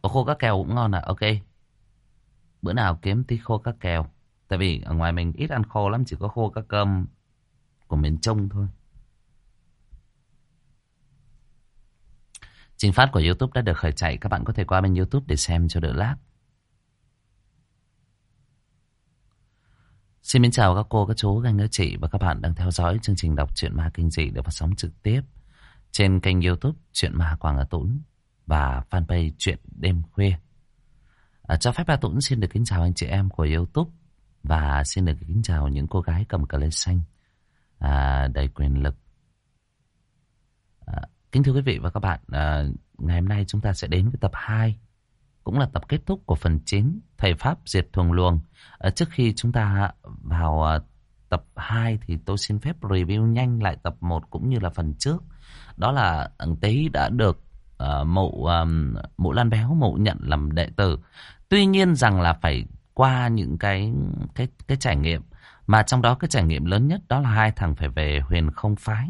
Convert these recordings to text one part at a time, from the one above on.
Có khô cá kèo cũng ngon à? Ok. Bữa nào kiếm tí khô cá kèo. Tại vì ở ngoài mình ít ăn khô lắm, chỉ có khô cá cơm của miền Trung thôi. Trình phát của YouTube đã được khởi chạy. Các bạn có thể qua bên YouTube để xem cho đỡ lag. Xin mến chào các cô, các chú, các anh, các chị và các bạn đang theo dõi chương trình đọc truyện ma kinh dị được phát sóng trực tiếp trên kênh YouTube Truyện Ma Quảng Hà Tũng và fanpage Truyện Đêm Khuya. Cho phép Hà Tũng xin được kính chào anh chị em của YouTube và xin được kính chào những cô gái cầm cờ lê xanh đầy quyền lực. Kính thưa quý vị và các bạn, ngày hôm nay chúng ta sẽ đến với tập 2, cũng là tập kết thúc của phần 9, Thầy Pháp Diệt Thuồng Luồng. Trước khi chúng ta vào tập 2 thì tôi xin phép review nhanh lại tập 1 cũng như là phần trước. Đó là thằng Tý đã được mụ Lan Béo mụ nhận làm đệ tử. Tuy nhiên rằng là phải qua những cái trải nghiệm, mà trong đó cái trải nghiệm lớn nhất đó là hai thằng phải về Huyền Không Phái.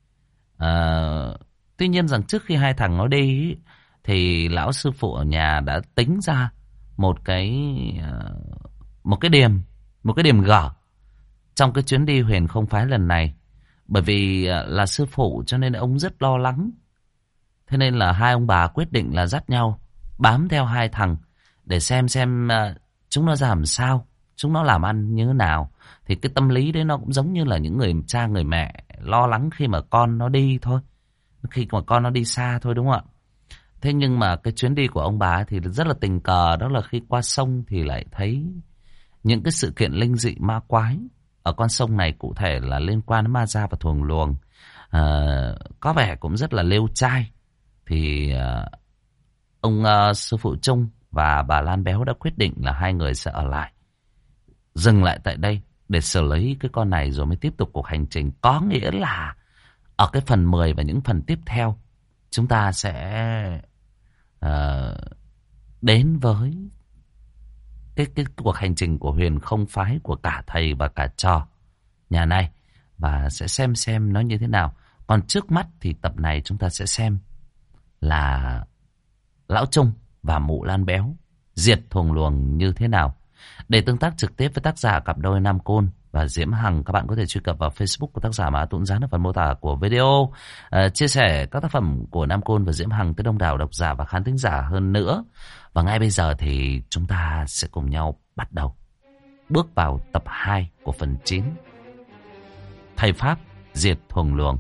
Tuy nhiên rằng trước khi hai thằng nó đi thì lão sư phụ ở nhà đã tính ra một cái điểm gở trong cái chuyến đi Huyền Không Phái lần này. Bởi vì là sư phụ cho nên ông rất lo lắng. Thế nên là hai ông bà quyết định là dắt nhau bám theo hai thằng để xem chúng nó làm sao, chúng nó làm ăn như thế nào. Thì cái tâm lý đấy nó cũng giống như là những người cha người mẹ lo lắng khi mà con nó đi thôi, khi mà con nó đi xa thôi, đúng không ạ? Thế nhưng mà cái chuyến đi của ông bà thì rất là tình cờ, đó là khi qua sông thì lại thấy những cái sự kiện linh dị ma quái. Ở con sông này cụ thể là liên quan đến ma da và thuồng luồng, có vẻ cũng rất là lêu trai. Thì ông sư phụ Trung và bà Lan Béo đã quyết định là hai người sẽ ở lại, dừng lại tại đây để xử lý cái con này rồi mới tiếp tục cuộc hành trình. Có nghĩa là ở cái phần 10 và những phần tiếp theo chúng ta sẽ đến với cái cuộc hành trình của Huyền Không Phái, của cả thầy và cả trò nhà này, và sẽ xem nó như thế nào. Còn trước mắt thì tập này chúng ta sẽ xem là Lão Trung và mụ Lan Béo diệt thuồng luồng như thế nào. Để tương tác trực tiếp với tác giả cặp đôi Nam Côn và Diễm Hằng, các bạn có thể truy cập vào Facebook của tác giả mà Tuấn dán ở phần mô tả của video. Chia sẻ các tác phẩm của Nam Côn và Diễm Hằng tới đông đảo độc giả và khán thính giả hơn nữa. Và ngay bây giờ thì chúng ta sẽ cùng nhau bắt đầu bước vào tập 2 của phần 9, Thầy Pháp Diệt Thuồng Luồng.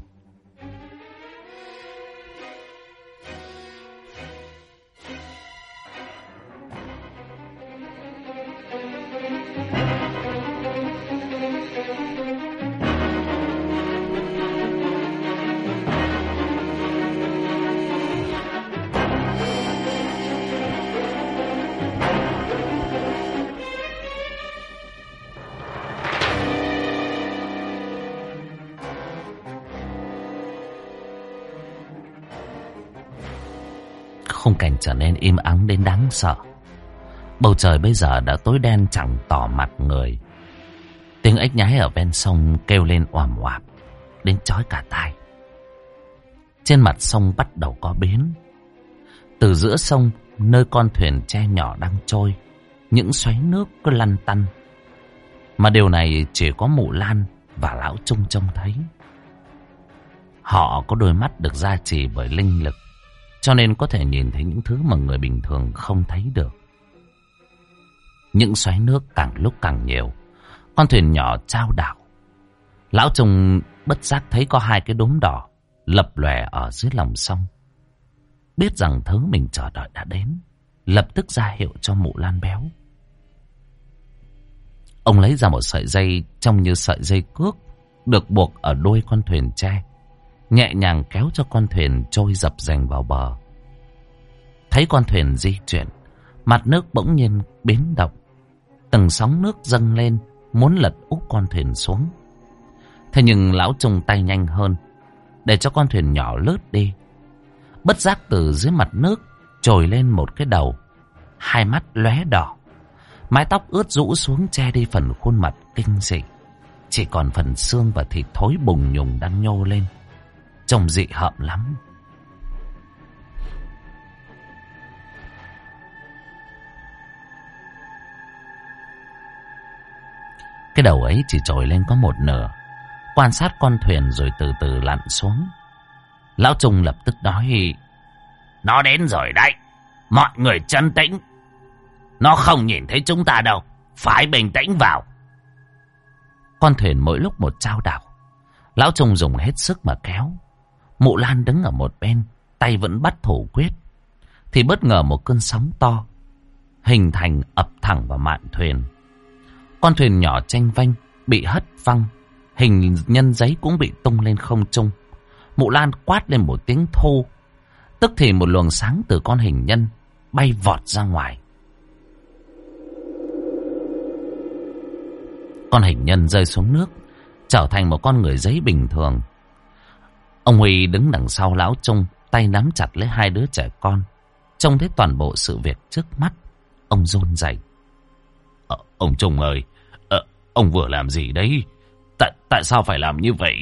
Khung cảnh trở nên im ắng đến đáng sợ. Bầu trời bây giờ đã tối đen chẳng tỏ mặt người. Tiếng ếch nhái ở ven sông kêu lên oàm oạp đến chói cả tai. Trên mặt sông bắt đầu có biến. Từ giữa sông, nơi con thuyền tre nhỏ đang trôi, những xoáy nước cứ lăn tăn. Mà điều này chỉ có mụ Lan và Lão Trung trông thấy. Họ có đôi mắt được gia trì bởi linh lực, cho nên có thể nhìn thấy những thứ mà người bình thường không thấy được. Những xoáy nước càng lúc càng nhiều, con thuyền nhỏ chao đảo. Lão Trung bất giác thấy có hai cái đốm đỏ lập lòe ở dưới lòng sông. Biết rằng thứ mình chờ đợi đã đến, lập tức ra hiệu cho mụ Lan Béo. Ông lấy ra một sợi dây trông như sợi dây cước được buộc ở đuôi con thuyền tre, nhẹ nhàng kéo cho con thuyền trôi dập dềnh vào bờ. Thấy con thuyền di chuyển, mặt nước bỗng nhiên biến động, từng sóng nước dâng lên muốn lật úp con thuyền xuống. Thế nhưng Lão Trung tay nhanh hơn, để cho con thuyền nhỏ lướt đi. Bất giác từ dưới mặt nước trồi lên một cái đầu, hai mắt lóe đỏ, mái tóc ướt rũ xuống che đi phần khuôn mặt kinh dị, chỉ còn phần xương và thịt thối bùng nhùng đang nhô lên, trông dị hợm lắm. Cái đầu ấy chỉ trồi lên có một nửa, quan sát con thuyền rồi từ từ lặn xuống. Lão Trung lập tức nói: nó đến rồi đấy, mọi người trấn tĩnh. Nó không nhìn thấy chúng ta đâu, phải bình tĩnh vào. Con thuyền mỗi lúc một chao đảo. Lão Trung dùng hết sức mà kéo. Mụ Lan đứng ở một bên, tay vẫn bắt thủ quyết. Thì bất ngờ một cơn sóng to hình thành ập thẳng vào mạn thuyền. Con thuyền nhỏ chênh vênh bị hất văng, hình nhân giấy cũng bị tung lên không trung. Mụ Lan quát lên một tiếng thô, tức thì một luồng sáng từ con hình nhân bay vọt ra ngoài. Con hình nhân rơi xuống nước, trở thành một con người giấy bình thường. Ông Huy đứng đằng sau lão Trung, tay nắm chặt lấy hai đứa trẻ con. Trông thấy toàn bộ sự việc trước mắt, ông run rẩy. Ông Trung ơi, ông vừa làm gì đấy? Tại sao phải làm như vậy?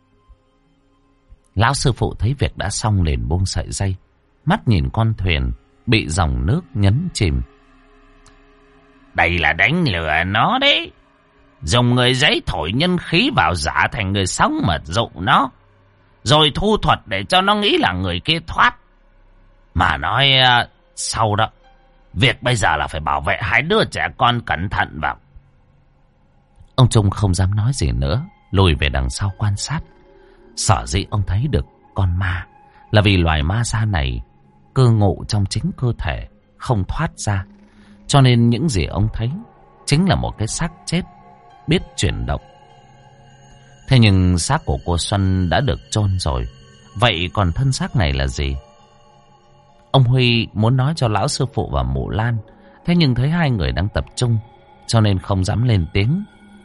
Lão sư phụ thấy việc đã xong liền buông sợi dây, mắt nhìn con thuyền bị dòng nước nhấn chìm. Đây là đánh lừa nó đấy. Dùng người giấy thổi nhân khí vào giả thành người sống mà dụ nó, rồi thu thuật để cho nó nghĩ là người kia thoát. Mà nói sau đó, việc bây giờ là phải bảo vệ hai đứa trẻ con cẩn thận vào. Ông Trung không dám nói gì nữa, lùi về đằng sau quan sát. Sở dĩ ông thấy được con ma là vì loài ma da này cư ngụ trong chính cơ thể, không thoát ra. Cho nên những gì ông thấy chính là một cái xác chết biết chuyển động. Thế nhưng xác của cô Xuân đã được chôn rồi, vậy còn thân xác này là gì? Ông Huy muốn nói cho lão sư phụ và mụ Lan, thế nhưng thấy hai người đang tập trung, cho nên không dám lên tiếng.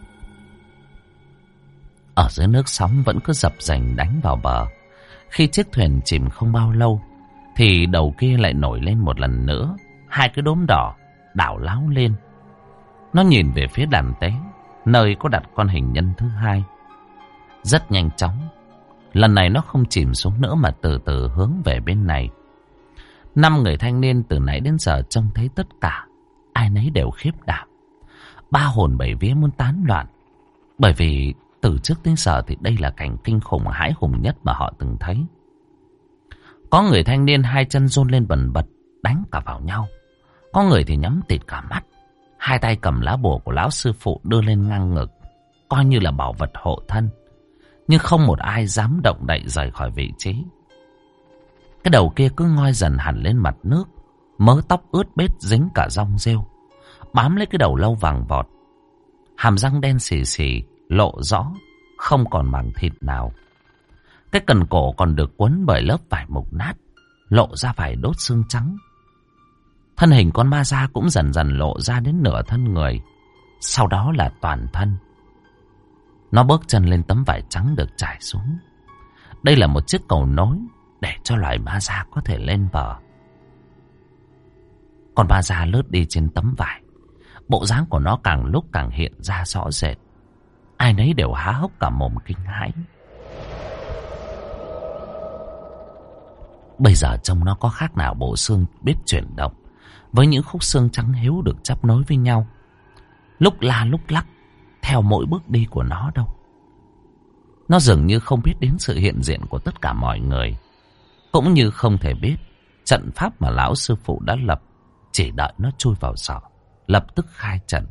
Ở dưới nước sóng vẫn cứ dập dềnh đánh vào bờ. Khi chiếc thuyền chìm không bao lâu, thì đầu kia lại nổi lên một lần nữa. Hai cái đốm đỏ đảo láo lên. Nó nhìn về phía đàn tế, nơi có đặt con hình nhân thứ hai. Rất nhanh chóng, lần này nó không chìm xuống nữa mà từ từ hướng về bên này. 5 người thanh niên từ nãy đến giờ trông thấy tất cả, ai nấy đều khiếp đảm, ba hồn bảy vía muốn tán loạn. Bởi vì từ trước đến giờ thì đây là cảnh kinh khủng hãi hùng nhất mà họ từng thấy. Có người thanh niên hai chân run lên bần bật, đánh cả vào nhau. Có người thì nhắm tịt cả mắt, hai tay cầm lá bùa của lão sư phụ đưa lên ngang ngực, coi như là bảo vật hộ thân. Nhưng không một ai dám động đậy rời khỏi vị trí. Cái đầu kia cứ ngoi dần hẳn lên mặt nước, mớ tóc ướt bết dính cả rong rêu, bám lấy cái đầu lâu vàng vọt. Hàm răng đen xì xì lộ rõ, không còn mảng thịt nào. Cái cần cổ còn được quấn bởi lớp vải mục nát, lộ ra vài đốt xương trắng. Thân hình con ma da cũng dần dần lộ ra đến nửa thân người, sau đó là toàn thân. Nó bước chân lên tấm vải trắng được trải xuống. Đây là một chiếc cầu nối để cho loài ma da có thể lên bờ. Con ma da lướt đi trên tấm vải, bộ dáng của nó càng lúc càng hiện ra rõ rệt. Ai nấy đều há hốc cả mồm kinh hãi. Bây giờ trông nó có khác nào bộ xương biết chuyển động, với những khúc xương trắng hiếu được chắp nối với nhau, lúc la lúc lắc theo mỗi bước đi của nó đâu. Nó dường như không biết đến sự hiện diện của tất cả mọi người, cũng như không thể biết trận pháp mà lão sư phụ đã lập, chỉ đợi nó chui vào sọ lập tức khai trận.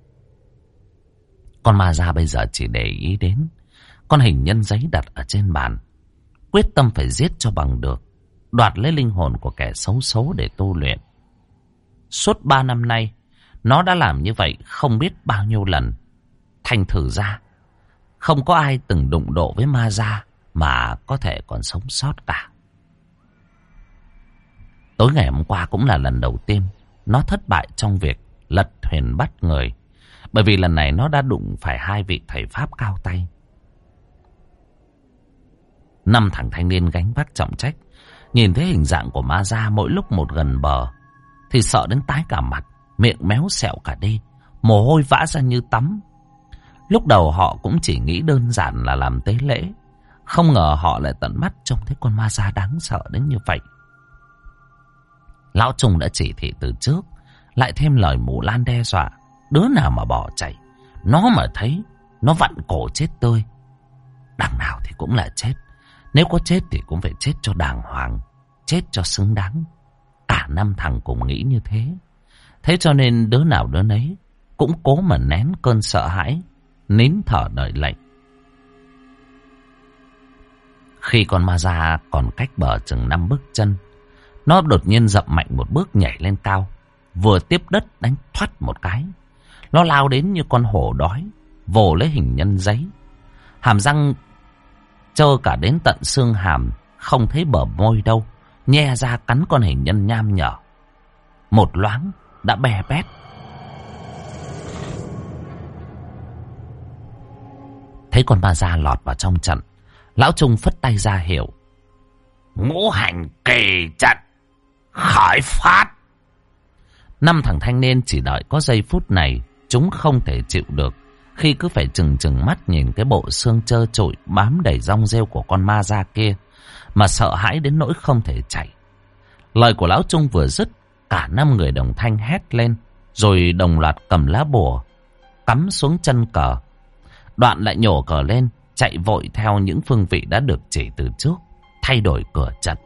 Con ma da bây giờ chỉ để ý đến con hình nhân giấy đặt ở trên bàn, quyết tâm phải giết cho bằng được, đoạt lấy linh hồn của kẻ xấu số để tu luyện. Suốt 3 năm nay, nó đã làm như vậy không biết bao nhiêu lần. Thành thử ra, không có ai từng đụng độ với ma da mà có thể còn sống sót cả. Tối ngày hôm qua cũng là lần đầu tiên nó thất bại trong việc lật thuyền bắt người, bởi vì lần này nó đã đụng phải hai vị thầy pháp cao tay. 5 thằng thanh niên gánh vác trọng trách, nhìn thấy hình dạng của ma da mỗi lúc một gần bờ thì sợ đến tái cả mặt, miệng méo sẹo cả đi, mồ hôi vã ra như tắm. Lúc đầu họ cũng chỉ nghĩ đơn giản là làm tế lễ, không ngờ họ lại tận mắt trông thấy con ma da đáng sợ đến như vậy. Lão Trung đã chỉ thị từ trước, lại thêm lời mụ Lan đe dọa, đứa nào mà bỏ chạy Nó mà thấy, nó vặn cổ chết tươi. Đằng nào thì cũng là chết. Nếu có chết thì cũng phải chết cho đàng hoàng, chết cho xứng đáng. Cả năm thằng cùng nghĩ như thế. Thế cho nên đứa nào đứa nấy cũng cố mà nén cơn sợ hãi, nín thở đợi lệnh. Khi con ma da còn cách bờ chừng 5 bước chân, nó đột nhiên dậm mạnh một bước nhảy lên cao, vừa tiếp đất đánh thoát một cái. Nó lao đến như con hổ đói, vồ lấy hình nhân giấy. Hàm răng trơ cả đến tận xương hàm, không thấy bờ môi đâu, nhe ra cắn con hình nhân nham nhở. Một loáng đã bè bét. Thấy con ma da lọt vào trong trận, lão Trung phất tay ra hiệu: ngũ hành kỳ trận khởi phát. 5 thằng thanh niên chỉ đợi có giây phút này, chúng không thể chịu được khi cứ phải trừng trừng mắt nhìn cái bộ xương trơ trụi bám đầy rong rêu của con ma da kia, mà sợ hãi đến nỗi không thể chạy. Lời của lão Trung vừa dứt, cả 5 người đồng thanh hét lên, rồi đồng loạt cầm lá bùa cắm xuống chân cờ. Đoạn lại nhổ cờ lên, chạy vội theo những phương vị đã được chỉ từ trước, thay đổi cửa trận.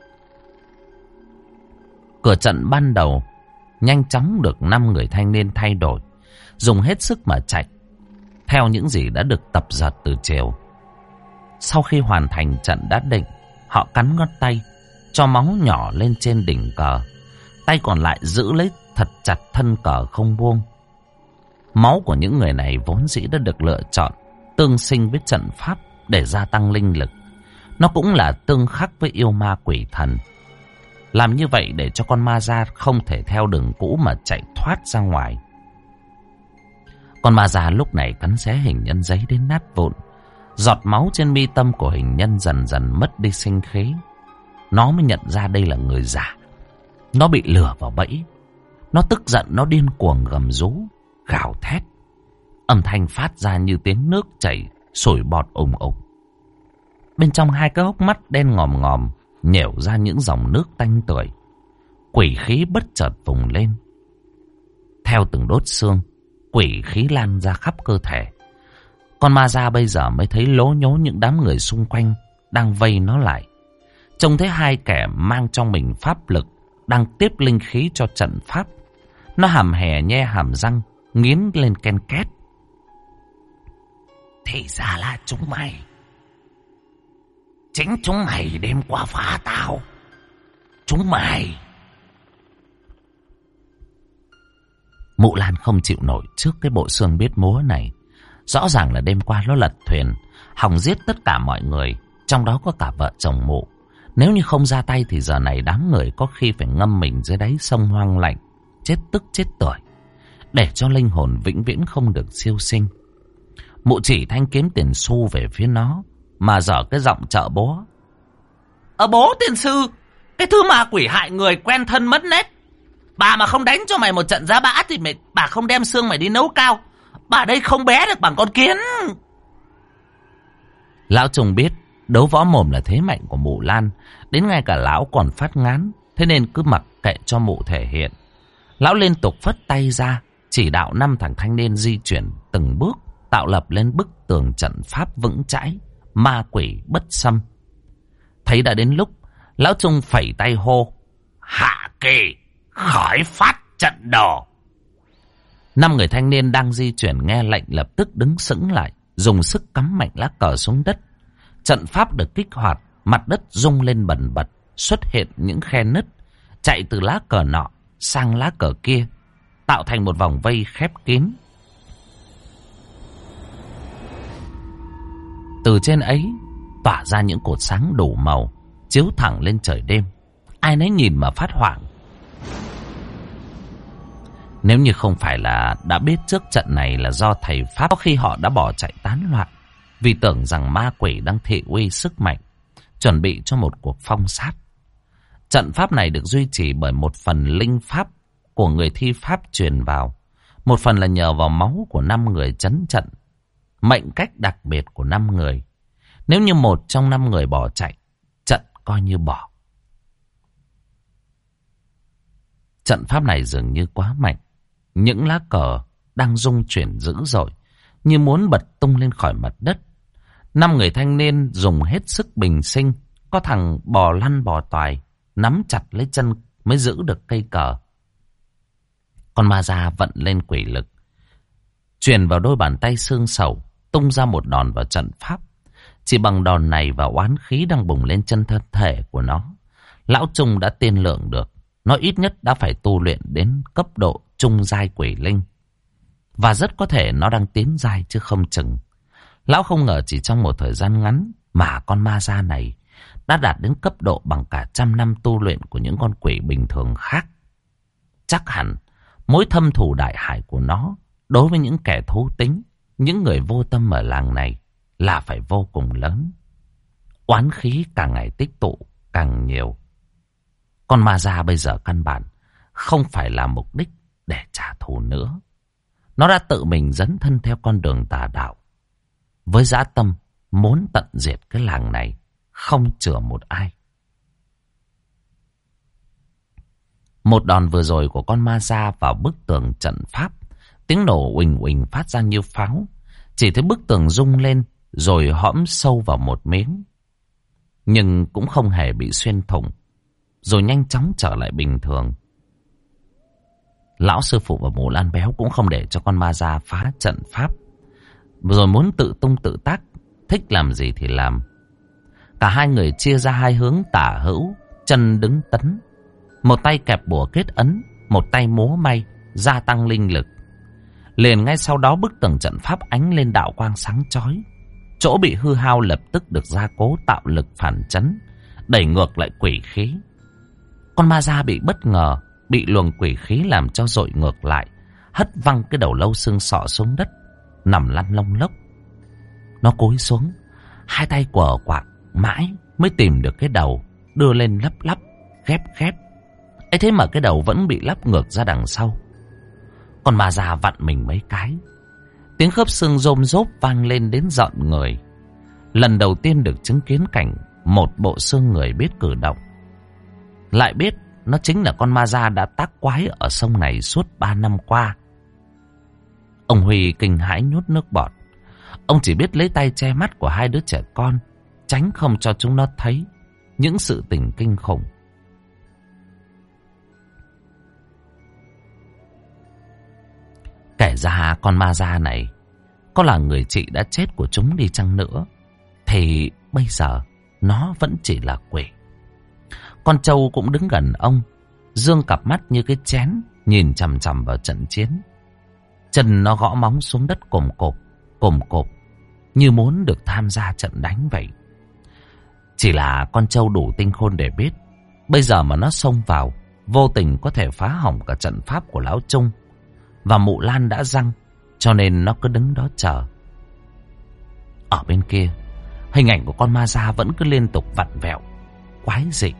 Cửa trận ban đầu nhanh chóng được 5 người thanh niên thay đổi, dùng hết sức mà chạy theo những gì đã được tập dượt từ chiều. Sau khi hoàn thành trận đã định, họ cắn ngón tay, cho máu nhỏ lên trên đỉnh cờ, tay còn lại giữ lấy thật chặt thân cờ không buông. Máu của những người này vốn dĩ đã được lựa chọn tương sinh với trận pháp để gia tăng linh lực. Nó cũng là tương khắc với yêu ma quỷ thần. Làm như vậy để cho con ma da không thể theo đường cũ mà chạy thoát ra ngoài. Con ma da lúc này cắn xé hình nhân giấy đến nát vụn. Giọt máu trên mi tâm của hình nhân dần dần mất đi sinh khí. Nó mới nhận ra đây là người giả. Nó bị lừa vào bẫy. Nó tức giận, nó điên cuồng gầm rú, gào thét. Âm thanh phát ra như tiếng nước chảy, sủi bọt ùng ục. Bên trong hai cái hốc mắt đen ngòm ngòm nhểu ra những dòng nước tanh tưởi. Quỷ khí bất chợt vùng lên. Theo từng đốt xương, quỷ khí lan ra khắp cơ thể. Con ma da bây giờ mới thấy lố nhố những đám người xung quanh đang vây nó lại. Trông thấy hai kẻ mang trong mình pháp lực đang tiếp linh khí cho trận pháp. Nó hàm hè nhe hàm răng, nghiến lên ken két. Thì ra là chúng mày. Chính chúng mày đêm qua phá tao. Chúng mày. Mụ Lan không chịu nổi trước cái bộ xương biết múa này. Rõ ràng là đêm qua nó lật thuyền, hòng giết tất cả mọi người, trong đó có cả vợ chồng mụ. Nếu như không ra tay thì giờ này đám người có khi phải ngâm mình dưới đáy sông hoang lạnh, chết tức chết tưởi, để cho linh hồn vĩnh viễn không được siêu sinh. Mụ chỉ thanh kiếm tiền xu về phía nó, mà dở cái giọng trợ bố. Bố tiên sư, cái thứ ma quỷ hại người quen thân mất nết. Bà mà không đánh cho mày một trận giá bã thì bà không đem xương mày đi nấu cao. Bà đây không bé được bằng con kiến. Lão Trung biết đấu võ mồm là thế mạnh của mụ Lan, đến ngay cả lão còn phát ngán, thế nên cứ mặc kệ cho mụ thể hiện. Lão liên tục phất tay ra, chỉ đạo 5 thằng thanh niên di chuyển từng bước, tạo lập lên bức tường trận pháp vững chãi, ma quỷ bất xâm. Thấy đã đến lúc, lão Trung phẩy tay hô: hạ kỳ, khởi phát trận đồ. 5 người thanh niên đang di chuyển nghe lệnh lập tức đứng sững lại, dùng sức cắm mạnh lá cờ xuống đất. Trận pháp được kích hoạt, mặt đất rung lên bần bật, xuất hiện những khe nứt, chạy từ lá cờ nọ sang lá cờ kia, tạo thành một vòng vây khép kín. Từ trên ấy tỏa ra những cột sáng đủ màu, chiếu thẳng lên trời đêm. Ai nấy nhìn mà phát hoảng. Nếu như không phải là đã biết trước trận này là do thầy Pháp, có khi họ đã bỏ chạy tán loạn, vì tưởng rằng ma quỷ đang thị uy sức mạnh, chuẩn bị cho một cuộc phong sát. Trận pháp này được duy trì bởi một phần linh pháp của người thi pháp truyền vào, một phần là nhờ vào máu của 5 người trấn trận, mệnh cách đặc biệt của 5 người. Nếu như một trong 5 người bỏ chạy, trận coi như bỏ. Trận pháp này dường như quá mạnh. Những lá cờ đang rung chuyển dữ dội, như muốn bật tung lên khỏi mặt đất. 5 người thanh niên dùng hết sức bình sinh. Có thằng bò lăn bò toài, nắm chặt lấy chân mới giữ được cây cờ. Con ma da vận lên quỷ lực, truyền vào đôi bàn tay xương sầu, tung ra một đòn vào trận pháp. Chỉ bằng đòn này và oán khí đang bùng lên chân thân thể của nó, lão Trung đã tiên lượng được nó ít nhất đã phải tu luyện đến cấp độ trung giai quỷ linh. Và rất có thể nó đang tiến giai chứ không chừng. Lão không ngờ chỉ trong một thời gian ngắn mà con ma da này đã đạt đến cấp độ bằng cả 100 năm tu luyện của những con quỷ bình thường khác. Chắc hẳn mối thâm thù đại hại của nó đối với những kẻ thú tính, những người vô tâm ở làng này là phải vô cùng lớn. Oán khí càng ngày tích tụ càng nhiều. Con ma da bây giờ căn bản không phải là mục đích để trả thù nữa. Nó đã tự mình dấn thân theo con đường tà đạo, với dã tâm muốn tận diệt cái làng này, không chừa một ai. Một đòn vừa rồi của con ma da vào bức tường trận pháp, tiếng nổ uỳnh uỳnh phát ra như pháo. Chỉ thấy bức tường rung lên rồi hõm sâu vào một miếng, nhưng cũng không hề bị xuyên thủng, rồi nhanh chóng trở lại bình thường. Lão sư phụ và Mù Lan Béo cũng không để cho con ma da phá trận pháp, rồi muốn tự tung tự tác, thích làm gì thì làm. Cả hai người chia ra hai hướng tả hữu, chân đứng tấn. Một tay kẹp bùa kết ấn, một tay múa may, gia tăng linh lực. Liền ngay sau đó bức tường trận pháp ánh lên đạo quang sáng chói. Chỗ bị hư hao lập tức được gia cố tạo lực phản chấn, đẩy ngược lại quỷ khí. Con ma da bị bất ngờ, bị luồng quỷ khí làm cho dội ngược lại, hất văng cái đầu lâu xương sọ xuống đất, nằm lăn lông lốc. Nó cúi xuống, hai tay quờ quạng mãi mới tìm được cái đầu, đưa lên lắp lắp, ghép ghép. Ấy thế mà cái đầu vẫn bị lắp ngược ra đằng sau. Con ma da vặn mình mấy cái, tiếng khớp xương rôm rốp vang lên đến giận người. Lần đầu tiên được chứng kiến cảnh một bộ xương người biết cử động. Lại biết nó chính là con ma da đã tác quái ở sông này suốt 3 năm qua. Ông Huy kinh hãi nhốt nước bọt. Ông chỉ biết lấy tay che mắt của hai đứa trẻ con, tránh không cho chúng nó thấy những sự tình kinh khủng. Kể ra con ma da này có là người chị đã chết của chúng đi chăng nữa, thì bây giờ nó vẫn chỉ là quỷ. Con trâu cũng đứng gần ông, dương cặp mắt như cái chén, nhìn chằm chằm vào trận chiến. Chân nó gõ móng xuống đất cồm cộp, như muốn được tham gia trận đánh vậy. Chỉ là con trâu đủ tinh khôn để biết, bây giờ mà nó xông vào, vô tình có thể phá hỏng cả trận pháp của lão Trung. Và Mụ Lan đã răng, cho nên nó cứ đứng đó chờ. Ở bên kia, hình ảnh của con ma da vẫn cứ liên tục vặn vẹo, quái dị.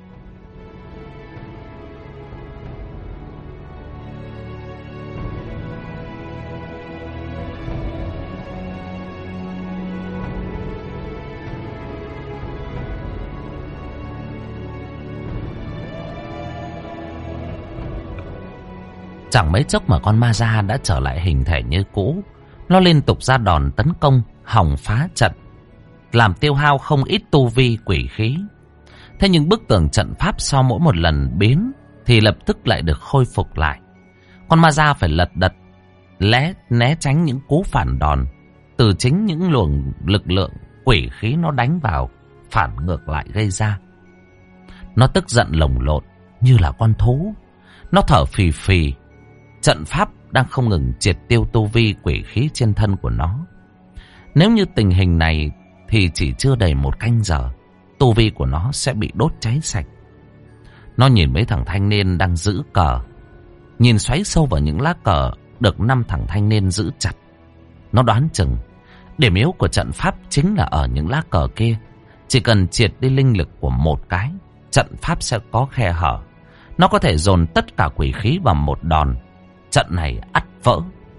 Chẳng mấy chốc mà con ma da đã trở lại hình thể như cũ. Nó liên tục ra đòn tấn công, hòng phá trận, làm tiêu hao không ít tu vi quỷ khí. Thế nhưng bức tường trận pháp sau mỗi một lần biến thì lập tức lại được khôi phục lại. Con ma da phải lật đật né tránh những cú phản đòn từ chính những luồng lực lượng quỷ khí nó đánh vào, phản ngược lại gây ra. Nó tức giận lồng lộn như là con thú. Nó thở phì phì. Trận pháp đang không ngừng triệt tiêu tu vi quỷ khí trên thân của nó. Nếu như tình hình này thì chỉ chưa đầy 1 canh giờ, tu vi của nó sẽ bị đốt cháy sạch. Nó nhìn mấy thằng thanh niên đang giữ cờ, nhìn xoáy sâu vào những lá cờ được 5 thằng thanh niên giữ chặt. Nó đoán chừng điểm yếu của trận pháp chính là ở những lá cờ kia. Chỉ cần triệt đi linh lực của một cái, trận pháp sẽ có khe hở. Nó có thể dồn tất cả quỷ khí vào một đòn, trận này ắt vỡ.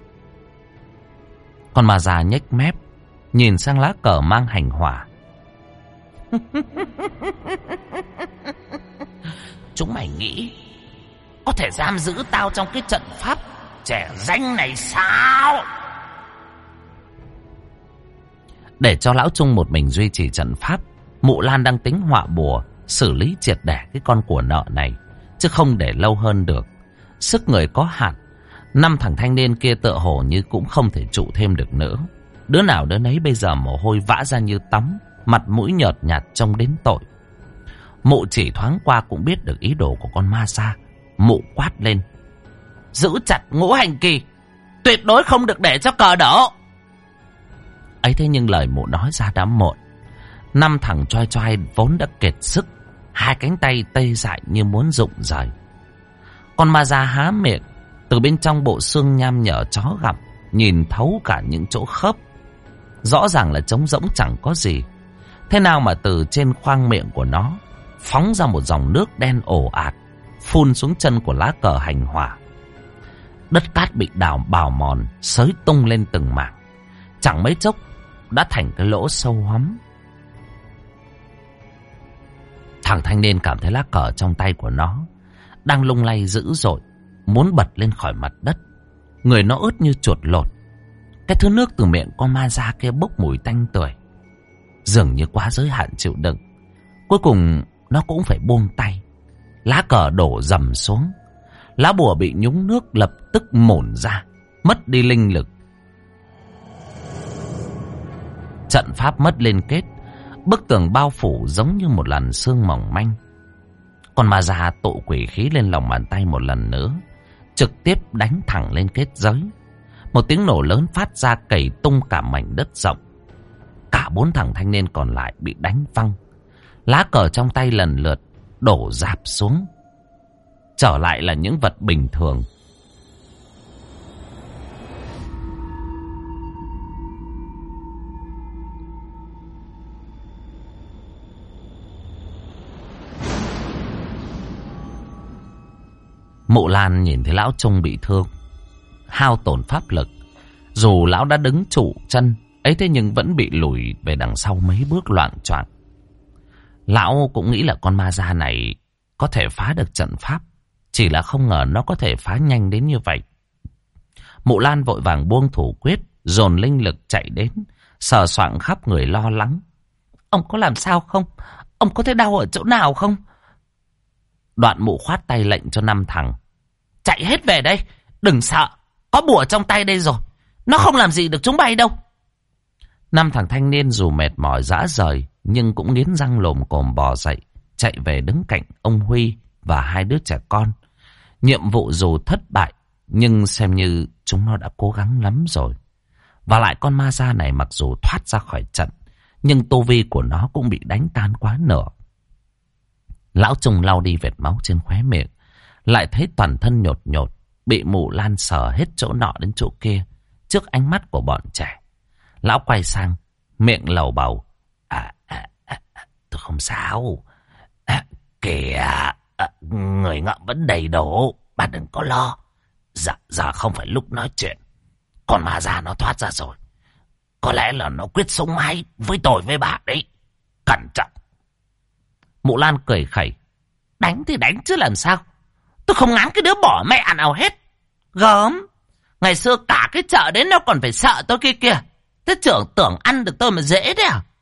Con ma già nhếch mép, nhìn sang lá cờ mang hành hỏa. Chúng mày nghĩ có thể giam giữ tao trong cái trận pháp trẻ danh này sao? Để cho lão Trung một mình duy trì trận pháp, Mụ Lan đang tính họa bùa xử lý triệt để cái con của nợ này, chứ không để lâu hơn được. Sức người có hạn, 5 thằng thanh niên kia tựa hồ như cũng không thể trụ thêm được nữa. Đứa nào đứa nấy bây giờ mồ hôi vã ra như tắm, mặt mũi nhợt nhạt trông đến tội. Mụ chỉ thoáng qua cũng biết được ý đồ của con ma sa. Mụ quát lên: giữ chặt Ngũ Hành Kỳ, tuyệt đối không được để cho cờ đổ. Ấy thế nhưng lời mụ nói ra đã muộn. 5 thằng choai choai vốn đã kiệt sức, 2 cánh tay tê dại như muốn rụng rời. Con ma da há miệng, từ bên trong bộ xương nham nhở chó gặm, nhìn thấu cả những chỗ khớp. Rõ ràng là trống rỗng chẳng có gì. Thế nào mà từ trên khoang miệng của nó phóng ra một dòng nước đen ồ ạt, phun xuống chân của lá cờ hành hỏa. Đất cát bị đào bào mòn, xới tung lên từng mảng. Chẳng mấy chốc đã thành cái lỗ sâu hoắm. Thằng thanh niên cảm thấy lá cờ trong tay của nó đang lung lay dữ dội, muốn bật lên khỏi mặt đất. Người nó ướt như chuột lột. Cái thứ nước từ miệng con ma da kia bốc mùi tanh tưởi, dường như quá giới hạn chịu đựng. Cuối cùng nó cũng phải buông tay. Lá cờ đổ rầm xuống. Lá bùa bị nhúng nước lập tức mổn ra, mất đi linh lực. Trận pháp mất liên kết, bức tường bao phủ giống như một làn sương mỏng manh. Con ma già tụ quỷ khí lên lòng bàn tay một lần nữa, trực tiếp đánh thẳng lên kết giới. Một tiếng nổ lớn phát ra cày tung cả mảnh đất rộng. Cả 4 thằng thanh niên còn lại bị đánh văng. Lá cờ trong tay lần lượt đổ rạp xuống, trở lại là những vật bình thường. Mụ Lan nhìn thấy lão Trung bị thương, hao tổn pháp lực. Dù lão đã đứng trụ chân ấy, thế nhưng vẫn bị lùi về đằng sau mấy bước loạng choạng. Lão cũng nghĩ là con ma da này có thể phá được trận pháp, chỉ là không ngờ nó có thể phá nhanh đến như vậy. Mụ Lan vội vàng buông thủ quyết, dồn linh lực chạy đến, sờ soạng khắp người lo lắng. Ông có làm sao không? Ông có thấy đau ở chỗ nào không? Đoạn mụ khoát tay lệnh cho 5 thằng: chạy hết về đây, đừng sợ, có bùa trong tay đây rồi, nó không làm gì được chúng bay đâu. 5 thằng thanh niên dù mệt mỏi rã rời nhưng cũng nghiến răng lồm cồm bò dậy, chạy về đứng cạnh ông Huy và 2 đứa trẻ con. Nhiệm vụ dù thất bại nhưng xem như chúng nó đã cố gắng lắm rồi. Và lại con ma da này mặc dù thoát ra khỏi trận, nhưng tu vi của nó cũng bị đánh tan quá nửa. Lão Trung lau đi vệt máu trên khóe miệng, lại thấy toàn thân nhột nhột, bị mụ Lan sờ hết chỗ nọ đến chỗ kia trước ánh mắt của bọn trẻ. Lão quay sang, miệng lầu bầu: tôi không sao. Kìa, người ngậm vẫn đầy đủ, bà đừng có lo. Giờ không phải lúc nói chuyện. Con ma già nó thoát ra rồi, có lẽ là nó quyết sống mãi với tôi với bà đấy. Cẩn trọng. Mụ Lan cười khẩy: đánh thì đánh chứ làm sao. Tôi không ngán cái đứa bỏ mẹ nào hết. Gớm, ngày xưa cả cái chợ đến nó còn phải sợ tôi kia kìa. Thế tưởng ăn được tôi mà dễ đấy à?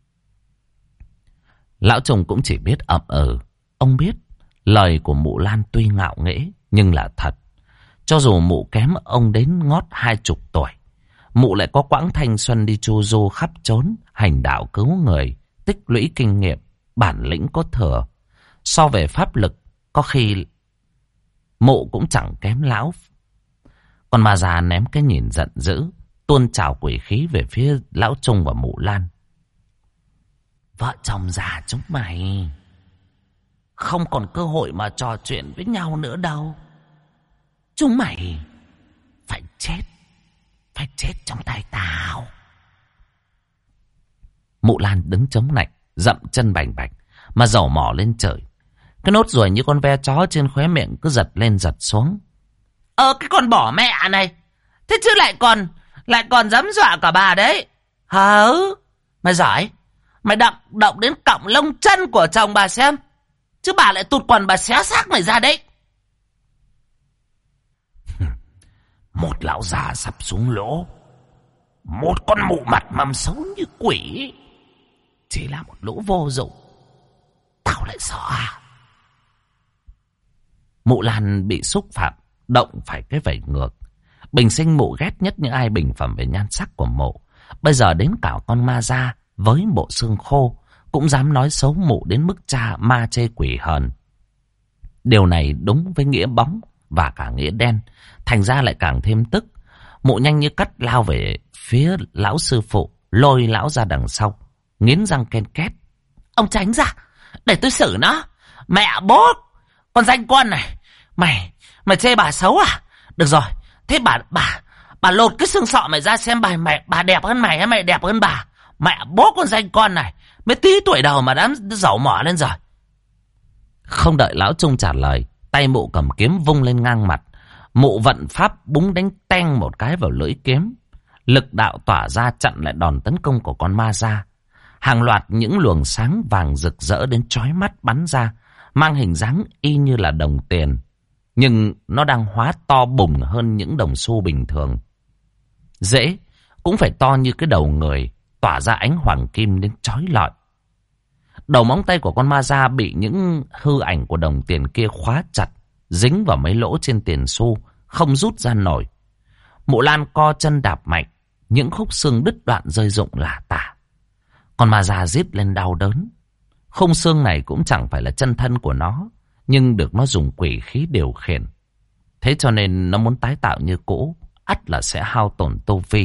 Lão Trung cũng chỉ biết ậm ừ. Ông biết lời của mụ Lan tuy ngạo nghễ nhưng là thật. Cho dù mụ kém ông đến ngót 20 tuổi, mụ lại có quãng thanh xuân đi chu du khắp trốn, hành đạo cứu người, tích lũy kinh nghiệm, bản lĩnh có thừa. So về pháp lực, có khi mụ cũng chẳng kém lão. Còn ma già ném cái nhìn giận dữ, tuôn trào quỷ khí về phía lão Trung và mụ Lan. Vợ chồng già chúng mày không còn cơ hội mà trò chuyện với nhau nữa đâu. Chúng mày phải chết trong tay tao. Mụ Lan đứng chống nạnh, dậm chân bành bạch mà dầu mỏ lên trời. Cái nốt ruồi như con ve chó trên khóe miệng cứ giật lên giật xuống. Cái con bỏ mẹ này, thế chứ lại còn dám dọa cả bà đấy. Hả? Mày giỏi, mày động đến cọng lông chân của chồng bà xem, chứ bà lại tụt quần bà xé xác mày ra đấy. Một lão già sắp xuống lỗ, Một con mụ mặt mầm xấu như quỷ, chỉ là một lũ vô dụng, tao lại sợ à? Mụ Lan bị xúc phạm, động phải cái vẩy ngược. Bình sinh mụ ghét nhất những ai bình phẩm về nhan sắc của mụ. Bây giờ đến cả con ma da với bộ xương khô cũng dám nói xấu mụ đến mức cha ma chê quỷ hờn. Điều này đúng với nghĩa bóng và cả nghĩa đen, thành ra lại càng thêm tức. Mụ nhanh như cắt lao về phía lão sư phụ, lôi lão ra đằng sau, nghiến răng ken két. Ông tránh ra, để tôi xử nó. Mẹ bố, con danh con này, mày chê bà xấu à? Được rồi, thế bà lột cái xương sọ mày ra xem bà đẹp hơn mày hay mày đẹp hơn bà? Mẹ bố con danh con này, mới tí tuổi đầu mà đã dẩu mỏ lên rồi. Không đợi lão Trung trả lời, tay mụ cầm kiếm vung lên ngang mặt. Mụ vận pháp búng đánh teng một cái vào lưỡi kiếm. Lực đạo tỏa ra chặn lại đòn tấn công của con ma da. Hàng loạt những luồng sáng vàng rực rỡ đến chói mắt bắn ra, mang hình dáng y như là đồng tiền, nhưng nó đang hóa to bùng hơn những đồng xu bình thường. Dễ cũng phải to như cái đầu người, tỏa ra ánh hoàng kim đến chói lọi. Đầu móng tay của con ma da bị những hư ảnh của đồng tiền kia khóa chặt, dính vào mấy lỗ trên tiền xu, không rút ra nổi. Mụ Lan co chân đạp mạnh, những khúc xương đứt đoạn rơi rụng lả tả. Con ma da rít lên đau đớn. Khung xương này cũng chẳng phải là chân thân của nó, nhưng được nó dùng quỷ khí điều khiển. Thế cho nên nó muốn tái tạo như cũ, ắt là sẽ hao tổn tu vi.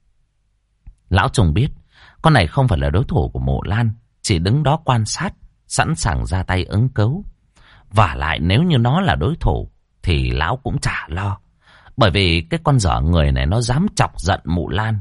Lão Trùng biết con này không phải là đối thủ của Mộ Lan, chỉ đứng đó quan sát, sẵn sàng ra tay ứng cứu. Vả lại nếu như nó là đối thủ thì lão cũng chả lo, bởi vì cái con dở người này nó dám chọc giận Mụ Lan.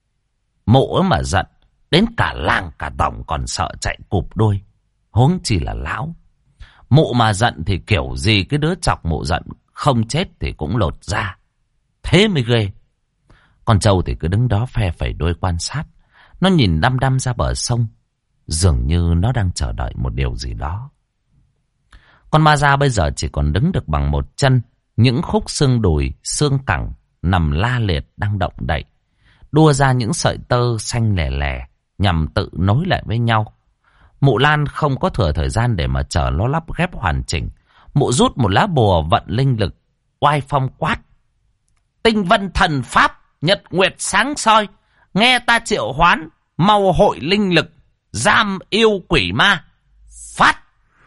Mụ mà giận, đến cả làng cả tổng còn sợ chạy cụp đuôi, huống chi là lão. Mụ mà giận thì kiểu gì cái đứa chọc mụ giận không chết thì cũng lột ra, thế mới ghê. Con trâu thì cứ đứng đó phe phẩy đuôi quan sát. Nó nhìn đăm đăm ra bờ sông, dường như nó đang chờ đợi một điều gì đó. Con ma da bây giờ chỉ còn đứng được bằng một chân, những khúc xương đùi, xương cẳng nằm la liệt đang động đậy, đua ra những sợi tơ xanh lè lè nhằm tự nối lại với nhau. Mụ Lan không có thừa thời gian để mà chờ nó lắp ghép hoàn chỉnh. Mụ rút một lá bùa vận linh lực, oai phong quát: Tinh vân thần pháp, nhật nguyệt sáng soi, nghe ta triệu hoán, mau hội linh lực, giam yêu quỷ ma, phát.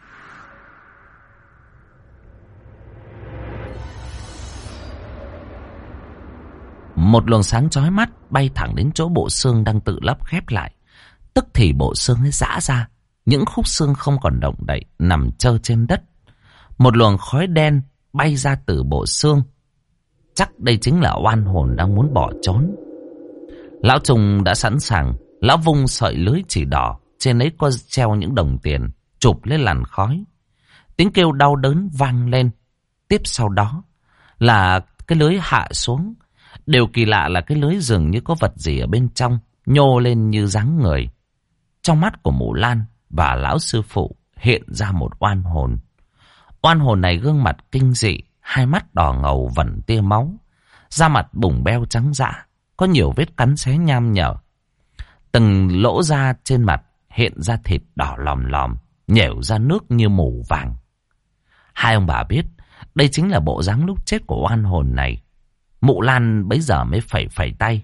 Một luồng sáng chói mắt bay thẳng đến chỗ bộ xương đang tự lắp ghép lại. Tức thì bộ xương ấy giã ra, những khúc xương không còn động đậy, nằm trơ trên đất. Một luồng khói đen bay ra từ bộ xương. Chắc đây chính là oan hồn đang muốn bỏ trốn. Lão Trung đã sẵn sàng. Lão vung sợi lưới chỉ đỏ, trên ấy có treo những đồng tiền, chụp lên làn khói. Tiếng kêu đau đớn vang lên. Tiếp sau đó là cái lưới hạ xuống. Điều kỳ lạ là cái lưới dường như có vật gì ở bên trong, nhô lên như dáng người. Trong mắt của Mụ Lan và lão sư phụ hiện ra một oan hồn. Oan hồn này gương mặt kinh dị, hai mắt đỏ ngầu vẩn tia máu, da mặt bùng beo trắng dã, có nhiều vết cắn xé nham nhở. Từng lỗ da trên mặt hiện ra thịt đỏ lòm lòm, nhểu ra nước như mù vàng. Hai ông bà biết đây chính là bộ dáng lúc chết của oan hồn này. Mụ Lan bấy giờ mới phẩy tay.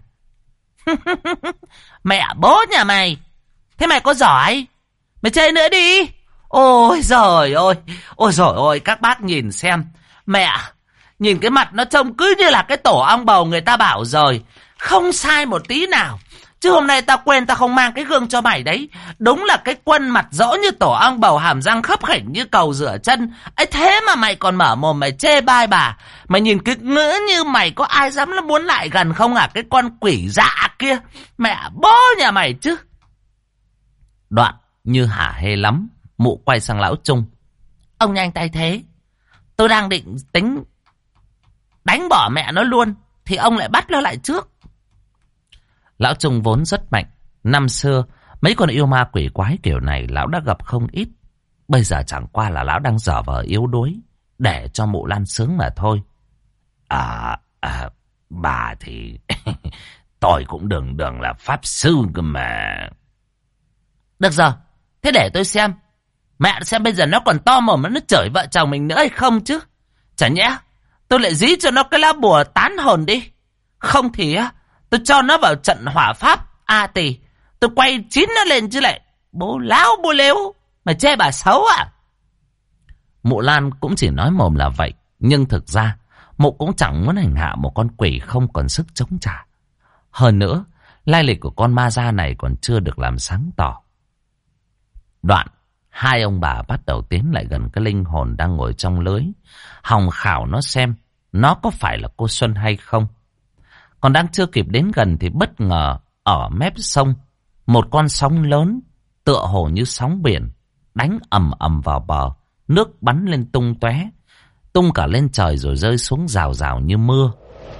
Mẹ bố nhà mày, thế mày có giỏi, mày chơi nữa đi. Ôi giời ơi, ôi giời ơi, các bác nhìn xem. Mẹ, nhìn cái mặt nó trông cứ như là cái tổ ong bầu người ta bảo rồi. Không sai một tí nào. Chứ hôm nay ta quên ta không mang cái gương cho mày đấy. Đúng là cái Quân mặt rõ như tổ ong bầu, hàm răng khấp khểnh như cầu rửa chân. Ấy thế mà mày còn mở mồm mày chê bai bà. Mày nhìn cái ngữ như mày có ai dám là muốn lại gần không à? Cái con quỷ dạ kia. Mẹ bố nhà mày chứ. Đoạn như hả hê lắm, mụ quay sang lão Trung. Ông nhanh tay thế, tôi đang định tính đánh bỏ mẹ nó luôn, thì ông lại bắt nó lại trước. Lão Trung vốn rất mạnh. Năm xưa mấy con yêu ma quỷ quái kiểu này lão đã gặp không ít. Bây giờ chẳng qua là lão đang dở vờ yếu đuối để cho Mụ Lan sướng mà thôi. Bà thì Tôi cũng đường đường là pháp sư cơ mà. Được rồi, thế để tôi xem. Mẹ xem bây giờ nó còn to mồm nó chửi vợ chồng mình nữa hay không chứ. Chả nhẽ tôi lại dí cho nó cái lá bùa tán hồn đi. Không thì á, tôi cho nó vào trận hỏa pháp A Tỳ. Tôi quay chín nó lên chứ lại. Bố láo bố lếu. Mà chê bà xấu à? Mụ Lan cũng chỉ nói mồm là vậy. Nhưng thực ra mụ cũng chẳng muốn hành hạ một con quỷ không còn sức chống trả. Hơn nữa, lai lịch của con ma da này còn chưa được làm sáng tỏ. Đoạn, hai ông bà bắt đầu tiến lại gần cái linh hồn đang ngồi trong lưới, hòng khảo nó xem nó có phải là cô Xuân hay không. Còn đang chưa kịp đến gần thì bất ngờ ở mép sông, một con sóng lớn tựa hồ như sóng biển đánh ầm ầm vào bờ, nước bắn lên tung tóe, tung cả lên trời rồi rơi xuống rào rào như mưa.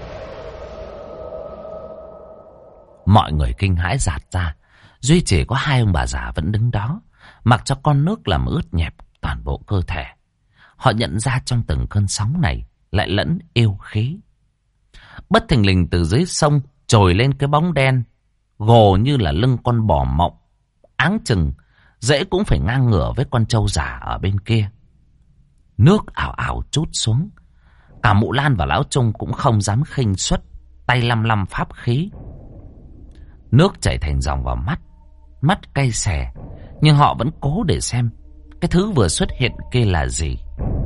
Mọi người kinh hãi dạt ra, duy chỉ có hai ông bà già vẫn đứng đó, mặc cho con nước làm ướt nhẹp toàn bộ cơ thể. Họ nhận ra trong từng cơn sóng này lại lẫn yêu khí. Bất thình lình từ dưới sông trồi lên cái bóng đen, gồ như là lưng con bò mộng, áng chừng dễ cũng phải ngang ngửa với con trâu già ở bên kia. Nước ảo ảo trút xuống, cả Mụ Lan và Lão Trung cũng không dám khinh suất, tay lăm lăm pháp khí. Nước chảy thành dòng vào mắt, mắt cay xè, nhưng họ vẫn cố để xem cái thứ vừa xuất hiện kia là gì.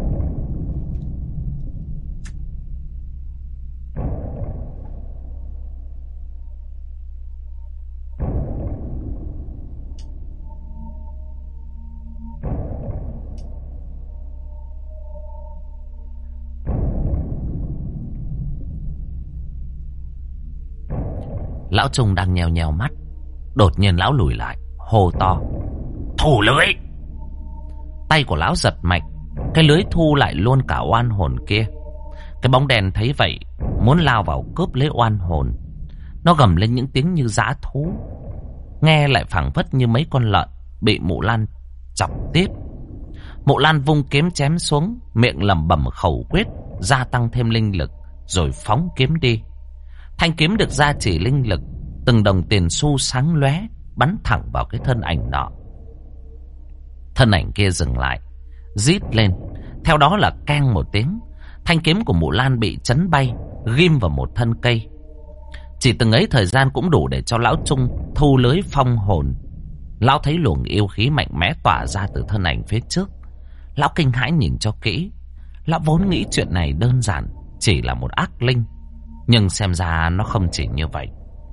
Lão Trung đang nheo nheo mắt, đột nhiên lão lùi lại, hô to: "Thu lưới!" Tay của lão giật mạnh, cái lưới thu lại luôn cả oan hồn kia. Cái bóng đèn thấy vậy, muốn lao vào cướp lấy oan hồn. Nó gầm lên những tiếng như dã thú, nghe lại phảng phất như mấy con lợn bị Mụ Lan chọc tiết. Mụ Lan vung kiếm chém xuống, miệng lẩm bẩm khẩu quyết, gia tăng thêm linh lực, rồi phóng kiếm đi. Thanh kiếm được gia trì linh lực, từng đồng tiền xu sáng lóe, bắn thẳng vào cái thân ảnh nọ. Thân ảnh kia dừng lại, rít lên, theo đó là keng một tiếng. Thanh kiếm của Mụ Lan bị chấn bay, ghim vào một thân cây. Chỉ từng ấy thời gian cũng đủ để cho Lão Trung thu lưới phong hồn. Lão thấy luồng yêu khí mạnh mẽ tỏa ra từ thân ảnh phía trước. Lão kinh hãi nhìn cho kỹ. Lão vốn nghĩ chuyện này đơn giản, chỉ là một ác linh, nhưng xem ra nó không chỉ như vậy.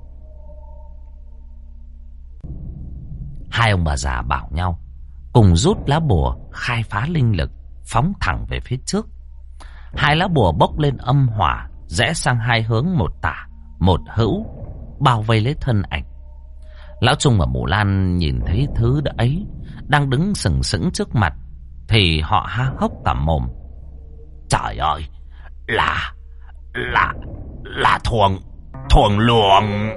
Hai ông bà già bảo nhau cùng rút lá bùa khai phá linh lực, phóng thẳng về phía trước. Hai lá bùa bốc lên âm hỏa, rẽ sang hai hướng, một tả một hữu, bao vây lấy thân ảnh. Lão Trung và Mụ Lan nhìn thấy thứ ấy đang đứng sừng sững trước mặt thì họ há hốc cả mồm. Trời ơi, là thuồng luồng.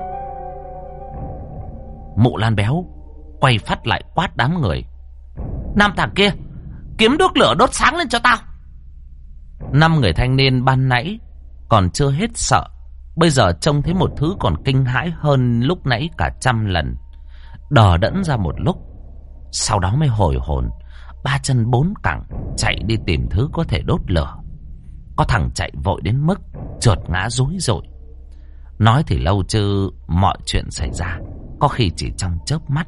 Mụ Lan béo quay phát lại quát đám người: "Năm thằng kia, kiếm đuốc lửa đốt sáng lên cho tao!" Năm người thanh niên ban nãy còn chưa hết sợ, bây giờ trông thấy một thứ còn kinh hãi hơn lúc nãy cả trăm lần. Đờ đẫn ra một lúc, sau đó mới hồi hồn, ba chân bốn cẳng chạy đi tìm thứ có thể đốt lửa. Có thằng chạy vội đến mức trượt ngã rúi rụi. Nói thì lâu chứ mọi chuyện xảy ra có khi chỉ trong chớp mắt.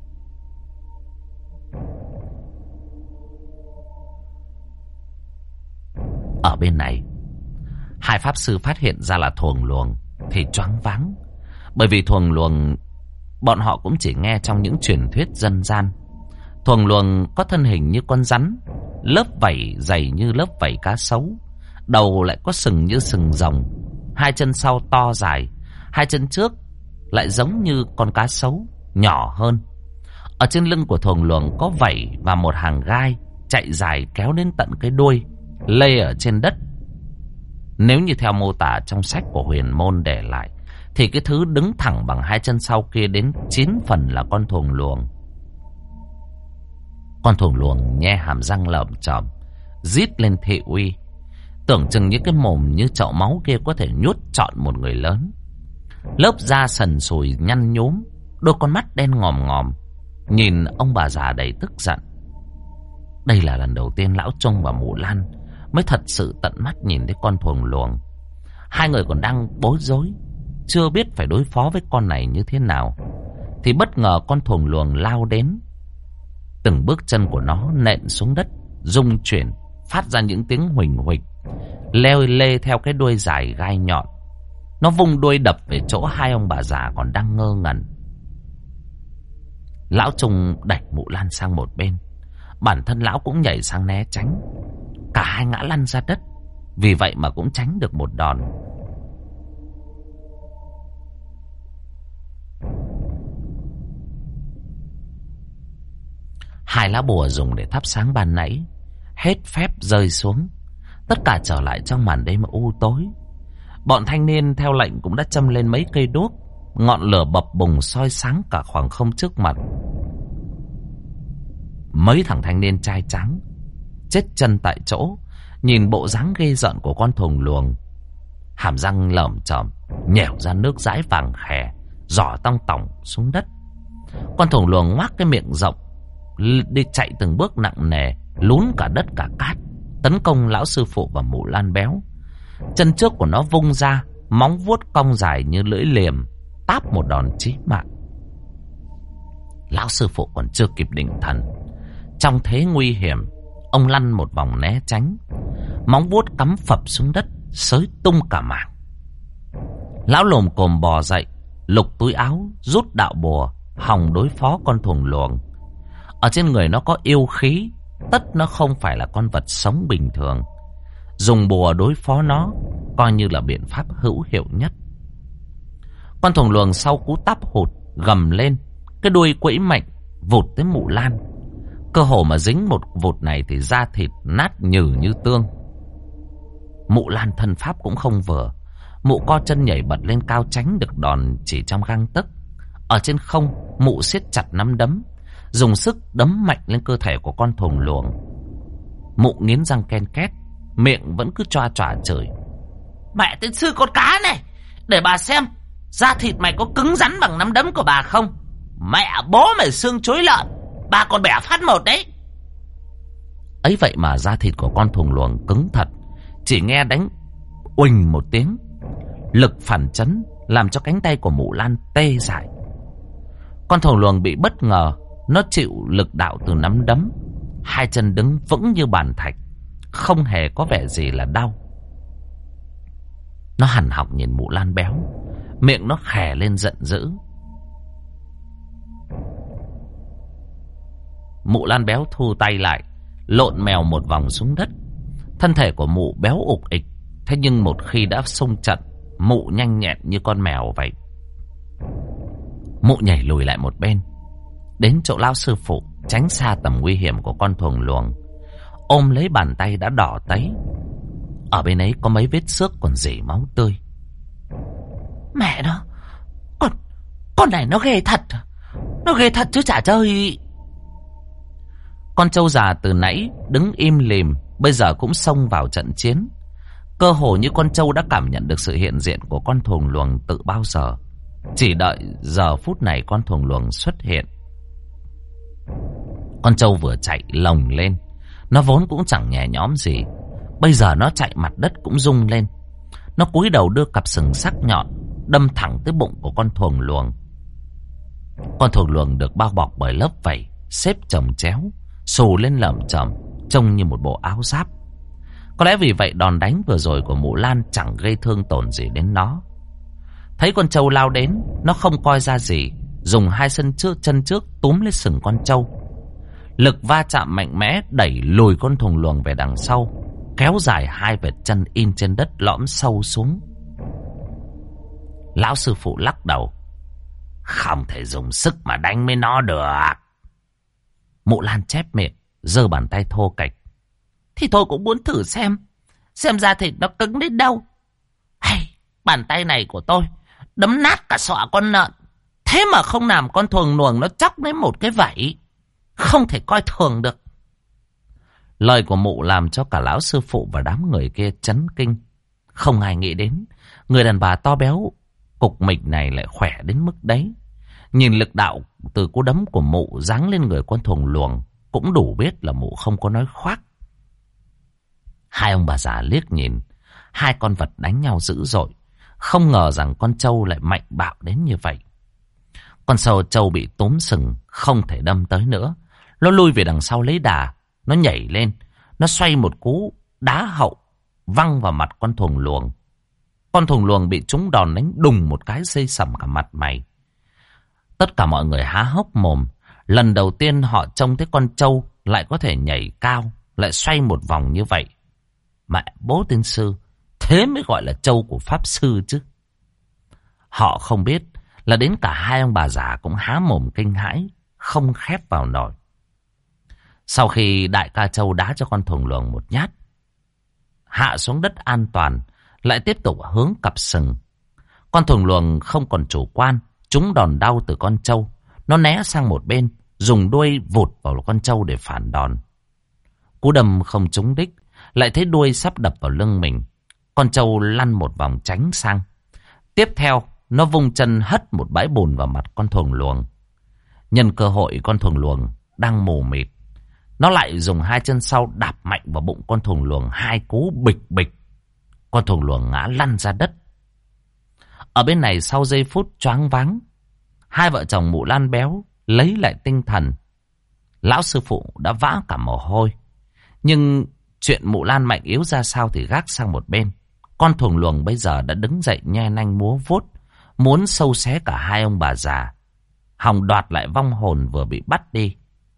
Ở bên này, hai pháp sư phát hiện ra là thuồng luồng thì choáng váng. Bởi vì thuồng luồng bọn họ cũng chỉ nghe trong những truyền thuyết dân gian. Thuồng luồng có thân hình như con rắn, lớp vảy dày như lớp vảy cá sấu, đầu lại có sừng như sừng rồng, hai chân sau to dài, hai chân trước lại giống như con cá sấu, nhỏ hơn. Ở trên lưng của thuồng luồng có vảy và một hàng gai chạy dài kéo đến tận cái đuôi, lê ở trên đất. Nếu như theo mô tả trong sách của Huyền Môn để lại, thì cái thứ đứng thẳng bằng hai chân sau kia đến 9 phần là con thuồng luồng. Con thuồng luồng nhe hàm răng lởm chởm, rít lên thị uy, tưởng chừng như cái mồm như chậu máu kia có thể nhốt trọn một người lớn. Lớp da sần sùi nhăn nhúm, đôi con mắt đen ngòm ngòm, nhìn ông bà già đầy tức giận. Đây là lần đầu tiên lão Trung và mụ Lan mới thật sự tận mắt nhìn thấy con thuồng luồng. Hai người còn đang bối rối, chưa biết phải đối phó với con này như thế nào, thì bất ngờ con thuồng luồng lao đến. Từng bước chân của nó nện xuống đất, rung chuyển, phát ra những tiếng huỳnh huỳnh, leo lê theo cái đuôi dài gai nhọn. Nó vung đuôi đập về chỗ hai ông bà già còn đang ngơ ngẩn. Lão Trung đẩy mụ Lan sang một bên, bản thân lão cũng nhảy sang né tránh. Cả hai ngã lăn ra đất, vì vậy mà cũng tránh được một đòn. Hai lá bùa dùng để thắp sáng ban nãy hết phép rơi xuống, tất cả trở lại trong màn đêm u tối. Bọn thanh niên theo lệnh cũng đã châm lên mấy cây đuốc, ngọn lửa bập bùng soi sáng cả khoảng không trước mặt. Mấy thằng thanh niên trai trắng chết chân tại chỗ, nhìn bộ dáng ghê rợn của con thuồng luồng, hàm răng lởm chởm nhẻo ra nước dãi vàng khè, giỏ tong tỏng xuống đất. Con thuồng luồng ngoác cái miệng rộng, đi chạy từng bước nặng nề, lún cả đất cả cát, tấn công lão sư phụ và mụ Lan béo. Chân trước của nó vung ra, móng vuốt cong dài như lưỡi liềm, táp một đòn chí mạng. Lão sư phụ còn chưa kịp định thần, trong thế nguy hiểm, ông lăn một vòng né tránh, móng vuốt cắm phập xuống đất, xới tung cả mảng. Lão lồm cồm bò dậy, lục túi áo, rút đạo bùa, hòng đối phó con thuồng luồng. Ở trên người nó có yêu khí, tất nó không phải là con vật sống bình thường. Dùng bùa đối phó nó coi như là biện pháp hữu hiệu nhất. Con thuồng luồng sau cú táp hụt gầm lên, cái đuôi quẫy mạnh vụt tới mụ Lan. Cơ hồ mà dính một vụt này thì da thịt nát nhừ như tương. Mụ Lan thân pháp cũng không vừa, mụ co chân nhảy bật lên cao tránh được đòn chỉ trong gang tấc. Ở trên không, mụ siết chặt nắm đấm, dùng sức đấm mạnh lên cơ thể của con thuồng luồng. Mụ nghiến răng ken két, miệng vẫn cứ choa choa chửi: "Mẹ tên sư con cá này, để bà xem da thịt mày có cứng rắn bằng nắm đấm của bà không? Mẹ bố mày xương chối lợn, bà còn bẻ phát một đấy." Ấy vậy mà da thịt của con thuồng luồng cứng thật, chỉ nghe đánh uỳnh một tiếng, lực phản chấn làm cho cánh tay của mụ Lan tê dại. Con thuồng luồng bị bất ngờ, nó chịu lực đạo từ nắm đấm, hai chân đứng vững như bàn thạch, không hề có vẻ gì là đau. Nó hằn học nhìn mụ Lan béo, miệng nó khè lên giận dữ. Mụ Lan béo thu tay lại, lộn mèo một vòng xuống đất. Thân thể của mụ béo ục ịch, thế nhưng một khi đã xung trận, mụ nhanh nhẹn như con mèo vậy. Mụ nhảy lùi lại một bên, đến chỗ lão sư phụ, tránh xa tầm nguy hiểm của con thuồng luồng, ôm lấy bàn tay đã đỏ tấy. Ở bên ấy có mấy vết xước còn rỉ máu tươi. "Mẹ nó, con này nó ghê thật, nó ghê thật chứ chả chơi." Con trâu già từ nãy đứng im lìm, bây giờ cũng xông vào trận chiến. Cơ hồ như con trâu đã cảm nhận được sự hiện diện của con thuồng luồng từ bao giờ, chỉ đợi giờ phút này con thuồng luồng xuất hiện. Con trâu vừa chạy lồng lên, nó vốn cũng chẳng nhẹ nhõm gì, bây giờ nó chạy mặt đất cũng rung lên. Nó cúi đầu đưa cặp sừng sắc nhọn đâm thẳng tới bụng của con thuồng luồng. Con thuồng luồng được bao bọc bởi lớp vảy xếp chồng chéo, xù lên lởm chởm, trông như một bộ áo giáp. Có lẽ vì vậy đòn đánh vừa rồi của mụ Lan chẳng gây thương tổn gì đến nó. Thấy con trâu lao đến, nó không coi ra gì, dùng hai chân trước túm lấy sừng con trâu. Lực va chạm mạnh mẽ đẩy lùi con thuồng luồng về đằng sau, kéo dài hai vệt chân in trên đất lõm sâu xuống. Lão sư phụ lắc đầu: "Không thể dùng sức mà đánh với nó được." Mụ Lan chép miệng, giơ bàn tay thô kệch: "Thì tôi cũng muốn thử xem da thịt nó cứng đến đâu. Hay, bàn tay này của tôi đấm nát cả sọ con lợn, thế mà không làm con thuồng luồng nó chóc đến một cái vảy, không thể coi thường được." Lời của mụ làm cho cả lão sư phụ và đám người kia chấn kinh. Không ai nghĩ đến người đàn bà to béo cục mịch này lại khỏe đến mức đấy. Nhìn lực đạo từ cú đấm của mụ giáng lên người con thuồng luồng cũng đủ biết là mụ không có nói khoác. Hai ông bà già liếc nhìn, hai con vật đánh nhau dữ dội. Không ngờ rằng con trâu lại mạnh bạo đến như vậy. Con trâu bị túm sừng, không thể đâm tới nữa. Nó lui về đằng sau lấy đà, nó nhảy lên, nó xoay một cú đá hậu, văng vào mặt con thuồng luồng. Con thuồng luồng bị trúng đòn đánh đùng một cái xây sẩm cả mặt mày. Tất cả mọi người há hốc mồm. Lần đầu tiên họ trông thấy con trâu lại có thể nhảy cao, lại xoay một vòng như vậy. Mẹ bố tiên sư, thế mới gọi là trâu của pháp sư chứ. Họ không biết là đến cả hai ông bà già cũng há mồm kinh hãi, không khép vào nổi. Sau khi đại ca trâu đá cho con thuồng luồng một nhát, hạ xuống đất an toàn, lại tiếp tục hướng cặp sừng. Con thuồng luồng không còn chủ quan, trúng đòn đau từ con trâu. Nó né sang một bên, dùng đuôi vụt vào con trâu để phản đòn. Cú đâm không trúng đích, lại thấy đuôi sắp đập vào lưng mình. Con trâu lăn một vòng tránh sang. Tiếp theo, nó vung chân hất một bãi bùn vào mặt con thuồng luồng. Nhân cơ hội con thuồng luồng đang mù mịt, nó lại dùng hai chân sau đạp mạnh vào bụng con thuồng luồng hai cú bịch bịch. Con thuồng luồng ngã lăn ra đất. Ở bên này sau giây phút choáng váng, hai vợ chồng Mụ Lan béo lấy lại tinh thần. Lão sư phụ đã vã cả mồ hôi. Nhưng chuyện Mụ Lan mạnh yếu ra sao thì gác sang một bên. Con thuồng luồng bây giờ đã đứng dậy nhe nanh múa vuốt, muốn sâu xé cả hai ông bà già, hòng đoạt lại vong hồn vừa bị bắt đi.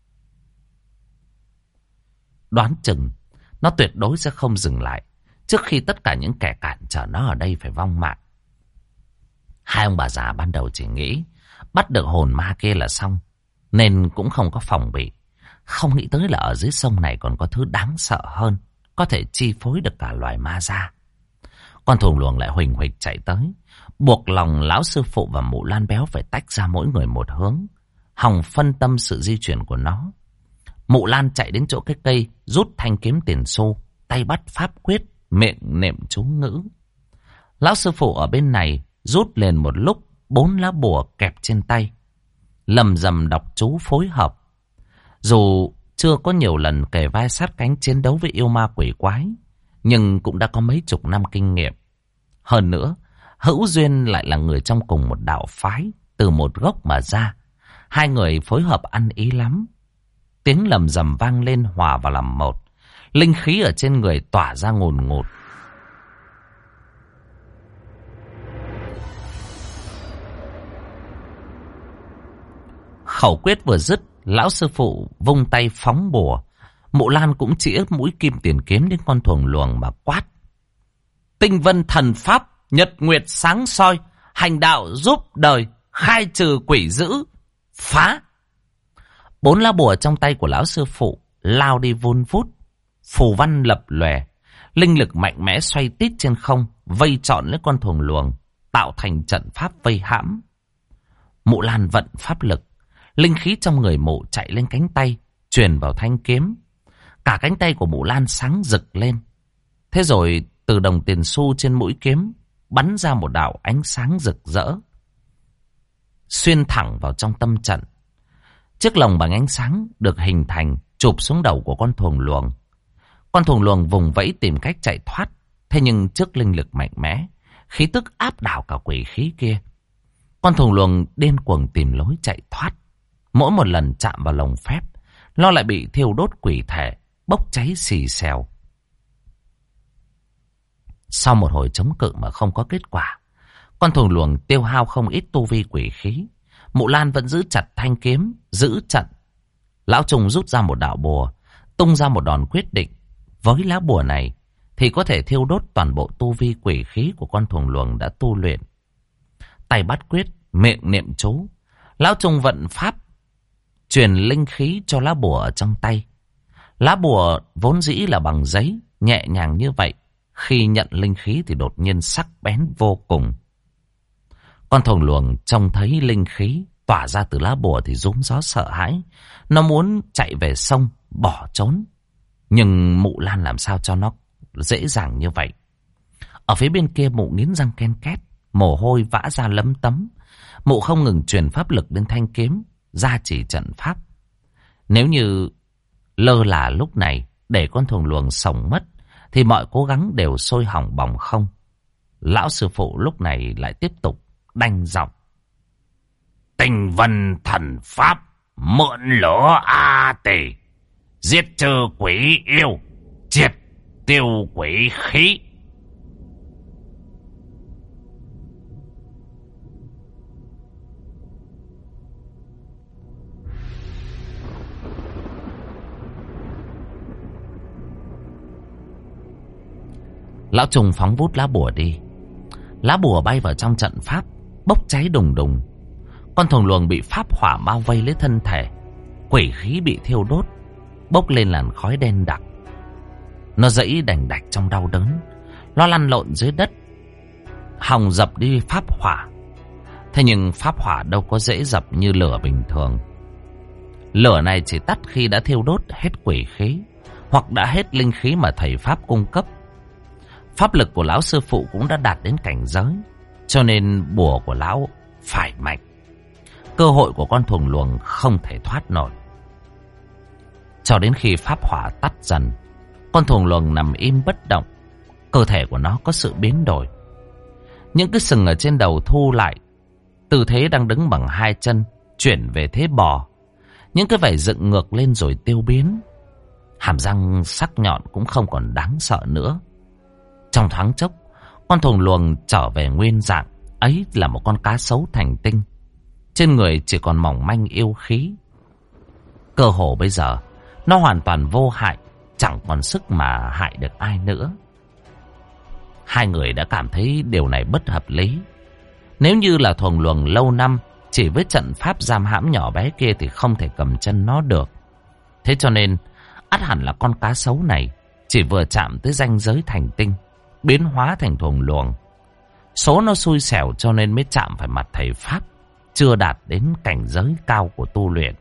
Đoán chừng nó tuyệt đối sẽ không dừng lại trước khi tất cả những kẻ cản trở nó ở đây phải vong mạng. Hai ông bà già ban đầu chỉ nghĩ bắt được hồn ma kia là xong, nên cũng không có phòng bị. Không nghĩ tới là ở dưới sông này còn có thứ đáng sợ hơn, có thể chi phối được cả loài ma ra. Con thuồng luồng lại huỳnh huỳnh chạy tới, buộc lòng lão sư phụ và Mụ Lan béo phải tách ra mỗi người một hướng, hòng phân tâm sự di chuyển của nó. Mụ Lan chạy đến chỗ cái cây, rút thanh kiếm tiền xu, tay bắt pháp quyết, miệng niệm chú ngữ. Lão sư phụ ở bên này rút liền một lúc 4 lá bùa kẹp trên tay, lầm rầm đọc chú phối hợp. Dù chưa có nhiều lần kề vai sát cánh chiến đấu với yêu ma quỷ quái, nhưng cũng đã có mấy chục năm kinh nghiệm. Hơn nữa, hữu duyên lại là người trong cùng một đạo phái, từ một gốc mà ra. Hai người phối hợp ăn ý lắm. Tiếng lầm rầm vang lên hòa vào làm một. Linh khí ở trên người tỏa ra ngùn ngụt. Khẩu quyết vừa dứt, lão sư phụ vung tay phóng bùa. Mụ Lan cũng chĩa mũi kim tiền kiếm đến con thuồng luồng mà quát: Tinh vân thần pháp, nhật nguyệt sáng soi, hành đạo giúp đời, khai trừ quỷ dữ, phá. 4 lá bùa trong tay của lão sư phụ lao đi vun vút, phù văn lập lòe, linh lực mạnh mẽ xoay tít trên không, vây trọn lấy con thuồng luồng, tạo thành trận pháp vây hãm. Mụ Lan vận pháp lực, linh khí trong người mụ chạy lên cánh tay, truyền vào thanh kiếm. Cả cánh tay của Mụ Lan sáng rực lên. Thế rồi từ đồng tiền xu trên mũi kiếm bắn ra một đạo ánh sáng rực rỡ, xuyên thẳng vào trong tâm trận. Chiếc lồng bằng ánh sáng được hình thành, chụp xuống đầu của con thuồng luồng. Con thuồng luồng vùng vẫy tìm cách chạy thoát. Thế nhưng trước linh lực mạnh mẽ, khí tức áp đảo cả quỷ khí kia, con thuồng luồng điên cuồng tìm lối chạy thoát. Mỗi một lần chạm vào lồng phép, nó lại bị thiêu đốt quỷ thể, bốc cháy xì xèo. Sau một hồi chống cự mà không có kết quả, con thuồng luồng tiêu hao không ít tu vi quỷ khí. Mụ Lan vẫn giữ chặt thanh kiếm, giữ trận. Lão Trung rút ra một đạo bùa, tung ra một đòn quyết định. Với lá bùa này thì có thể thiêu đốt toàn bộ tu vi quỷ khí của con thuồng luồng đã tu luyện. Tay bắt quyết, miệng niệm chú. Lão Trung vận pháp, truyền linh khí cho lá bùa ở trong tay. Lá bùa vốn dĩ là bằng giấy, nhẹ nhàng như vậy, khi nhận linh khí thì đột nhiên sắc bén vô cùng. Con thuồng luồng trông thấy linh khí tỏa ra từ lá bùa thì rúm gió sợ hãi. Nó muốn chạy về sông, bỏ trốn. Nhưng Mụ Lan làm sao cho nó dễ dàng như vậy. Ở phía bên kia Mụ nghiến răng ken két, mồ hôi vã ra lấm tấm. Mụ không ngừng truyền pháp lực đến thanh kiếm, gia trì trận pháp. Nếu như lơ là lúc này để con thuồng luồng sống mất, thì mọi cố gắng đều sôi hỏng bỏng không. Lão sư phụ lúc này lại tiếp tục đanh giọng. Tinh vân thần pháp, mượn lửa A Tỳ, giết trừ quỷ yêu, triệt tiêu quỷ khí. Lão trùng phóng vút lá bùa đi. Lá bùa bay vào trong trận pháp, bốc cháy đùng đùng. Con thuồng luồng bị pháp hỏa bao vây lấy thân thể, quỷ khí bị thiêu đốt, bốc lên làn khói đen đặc. Nó giãy đành đạch trong đau đớn, nó lăn lộn dưới đất, hòng dập đi pháp hỏa. Thế nhưng pháp hỏa đâu có dễ dập như lửa bình thường. Lửa này chỉ tắt khi đã thiêu đốt hết quỷ khí, hoặc đã hết linh khí mà thầy pháp cung cấp. Pháp lực của lão sư phụ cũng đã đạt đến cảnh giới, cho nên bùa của lão phải mạnh. Cơ hội của con thuồng luồng không thể thoát nổi. Cho đến khi pháp hỏa tắt dần, con thuồng luồng nằm im bất động. Cơ thể của nó có sự biến đổi. Những cái sừng ở trên đầu thu lại, tư thế đang đứng bằng hai chân chuyển về thế bò. Những cái vảy dựng ngược lên rồi tiêu biến. Hàm răng sắc nhọn cũng không còn đáng sợ nữa. Trong thoáng chốc, con thuồng luồng trở về nguyên dạng. Ấy là một con cá sấu thành tinh. Trên người chỉ còn mỏng manh yêu khí. Cơ hồ bây giờ nó hoàn toàn vô hại, chẳng còn sức mà hại được ai nữa. Hai người đã cảm thấy điều này bất hợp lý. Nếu như là thuồng luồng lâu năm, chỉ với trận pháp giam hãm nhỏ bé kia thì không thể cầm chân nó được. Thế cho nên ắt hẳn là con cá sấu này chỉ vừa chạm tới ranh giới thành tinh, biến hóa thành thuồng luồng. Số nó xui xẻo cho nên mới chạm phải mặt thầy pháp, chưa đạt đến cảnh giới cao của tu luyện.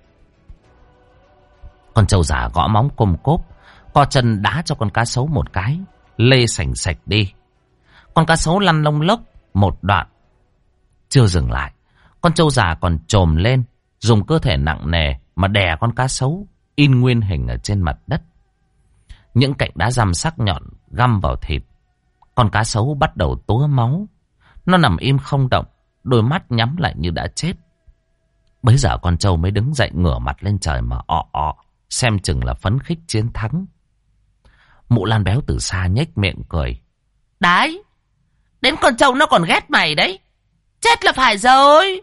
Con trâu già gõ móng côm cốp, co chân đá cho con cá sấu một cái, lê sành sạch đi. Con cá sấu lăn lông lốc một đoạn. Chưa dừng lại, con trâu già còn chồm lên, dùng cơ thể nặng nề mà đè con cá sấu in nguyên hình ở trên mặt đất. Những cạnh đá răm sắc nhọn găm vào thịt. Con cá sấu bắt đầu túa máu. Nó nằm im không động, đôi mắt nhắm lại như đã chết. Bấy giờ con trâu mới đứng dậy ngửa mặt lên trời mà xem chừng là phấn khích chiến thắng. Mụ Lan béo từ xa nhếch miệng cười. Đấy, đến con trâu nó còn ghét mày đấy. Chết là phải rồi.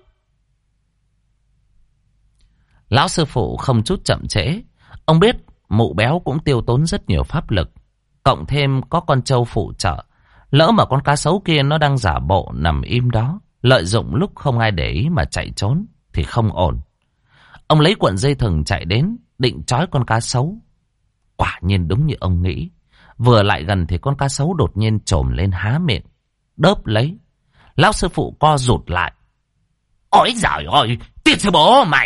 Lão sư phụ không chút chậm trễ. Ông biết mụ béo cũng tiêu tốn rất nhiều pháp lực, cộng thêm có con trâu phụ trợ. Lỡ mà con cá sấu kia nó đang giả bộ nằm im đó, lợi dụng lúc không ai để ý mà chạy trốn thì không ổn. Ông lấy cuộn dây thừng chạy đến, định trói con cá sấu. Quả nhiên đúng như ông nghĩ. Vừa lại gần thì con cá sấu đột nhiên trồm lên há miệng, đớp lấy. Lão sư phụ co rụt lại. Ôi giời ơi, tiệt sư bố mày.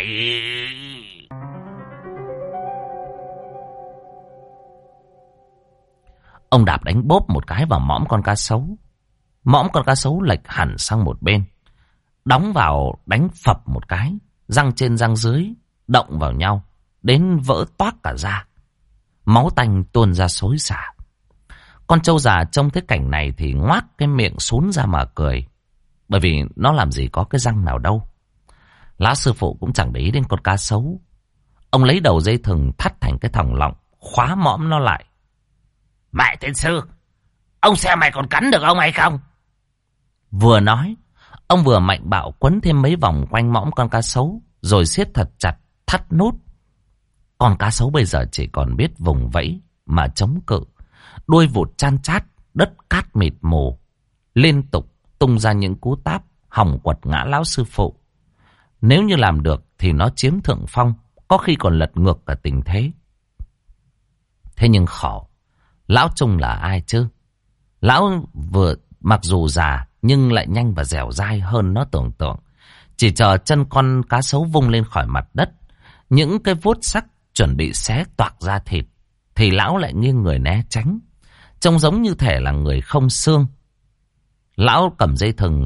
Ông đạp đánh bốp một cái vào mõm con cá sấu. Mõm con cá sấu lệch hẳn sang một bên. Đóng vào đánh phập một cái. Răng trên răng dưới động vào nhau, đến vỡ toác cả da. Máu tanh tuôn ra xối xả. Con trâu già trông thấy cảnh này thì ngoác cái miệng sún ra mà cười. Bởi vì nó làm gì có cái răng nào đâu. Lão sư phụ cũng chẳng để ý đến con cá sấu. Ông lấy đầu dây thừng thắt thành cái thòng lọng, khóa mõm nó lại. Mẹ tiên sư, ông xem mày còn cắn được ông hay không? Vừa nói, ông vừa mạnh bạo quấn thêm mấy vòng quanh mõm con cá sấu, rồi siết thật chặt, thắt nút. Con cá sấu bây giờ chỉ còn biết vùng vẫy mà chống cự. Đuôi vụt chan chát, đất cát mịt mù, liên tục tung ra những cú táp hòng quật ngã lão sư phụ. Nếu như làm được thì nó chiếm thượng phong, có khi còn lật ngược cả tình thế. Thế nhưng khổ, lão Trung là ai chứ? Lão vừa mặc dù già nhưng lại nhanh và dẻo dai hơn nó tưởng tượng. Chỉ chờ chân con cá sấu vung lên khỏi mặt đất, những cái vuốt sắc chuẩn bị xé toạc ra thịt, thì lão lại nghiêng người né tránh, trông giống như thể là người không xương. Lão cầm dây thừng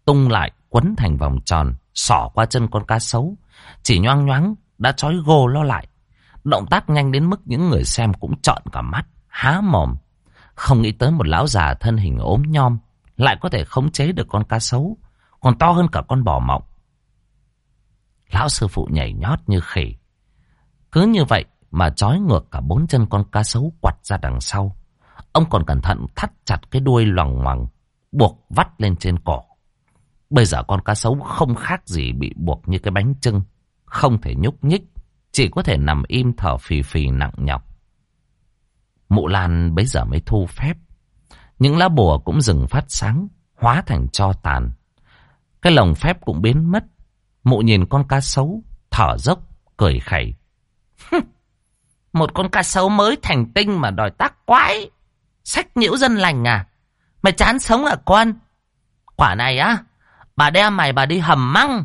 tung lại, quấn thành vòng tròn, xỏ qua chân con cá sấu. Chỉ nhoang nhoáng đã trói gô nó lại. Động tác nhanh đến mức những người xem cũng trợn cả mắt, há mồm. Không nghĩ tới một lão già thân hình ốm nhom lại có thể khống chế được con cá sấu, còn to hơn cả con bò mộng. Lão sư phụ nhảy nhót như khỉ. Cứ như vậy mà trói ngược cả 4 chân con cá sấu quặt ra đằng sau. Ông còn cẩn thận thắt chặt cái đuôi loằng ngoằng, buộc vắt lên trên cổ. Bây giờ con cá sấu không khác gì bị buộc như cái bánh chưng, không thể nhúc nhích, chỉ có thể nằm im thở phì phì nặng nhọc. Mụ Lan bấy giờ mới thu phép. Những lá bùa cũng dừng phát sáng, hóa thành tro tàn. Cái lồng phép cũng biến mất. Mụ nhìn con cá sấu, thở dốc, cười khẩy. Một con cá sấu mới thành tinh mà đòi tác quái. Sách nhiễu dân lành à? Mày chán sống à con? Quả này á, bà đem mày bà đi hầm măng.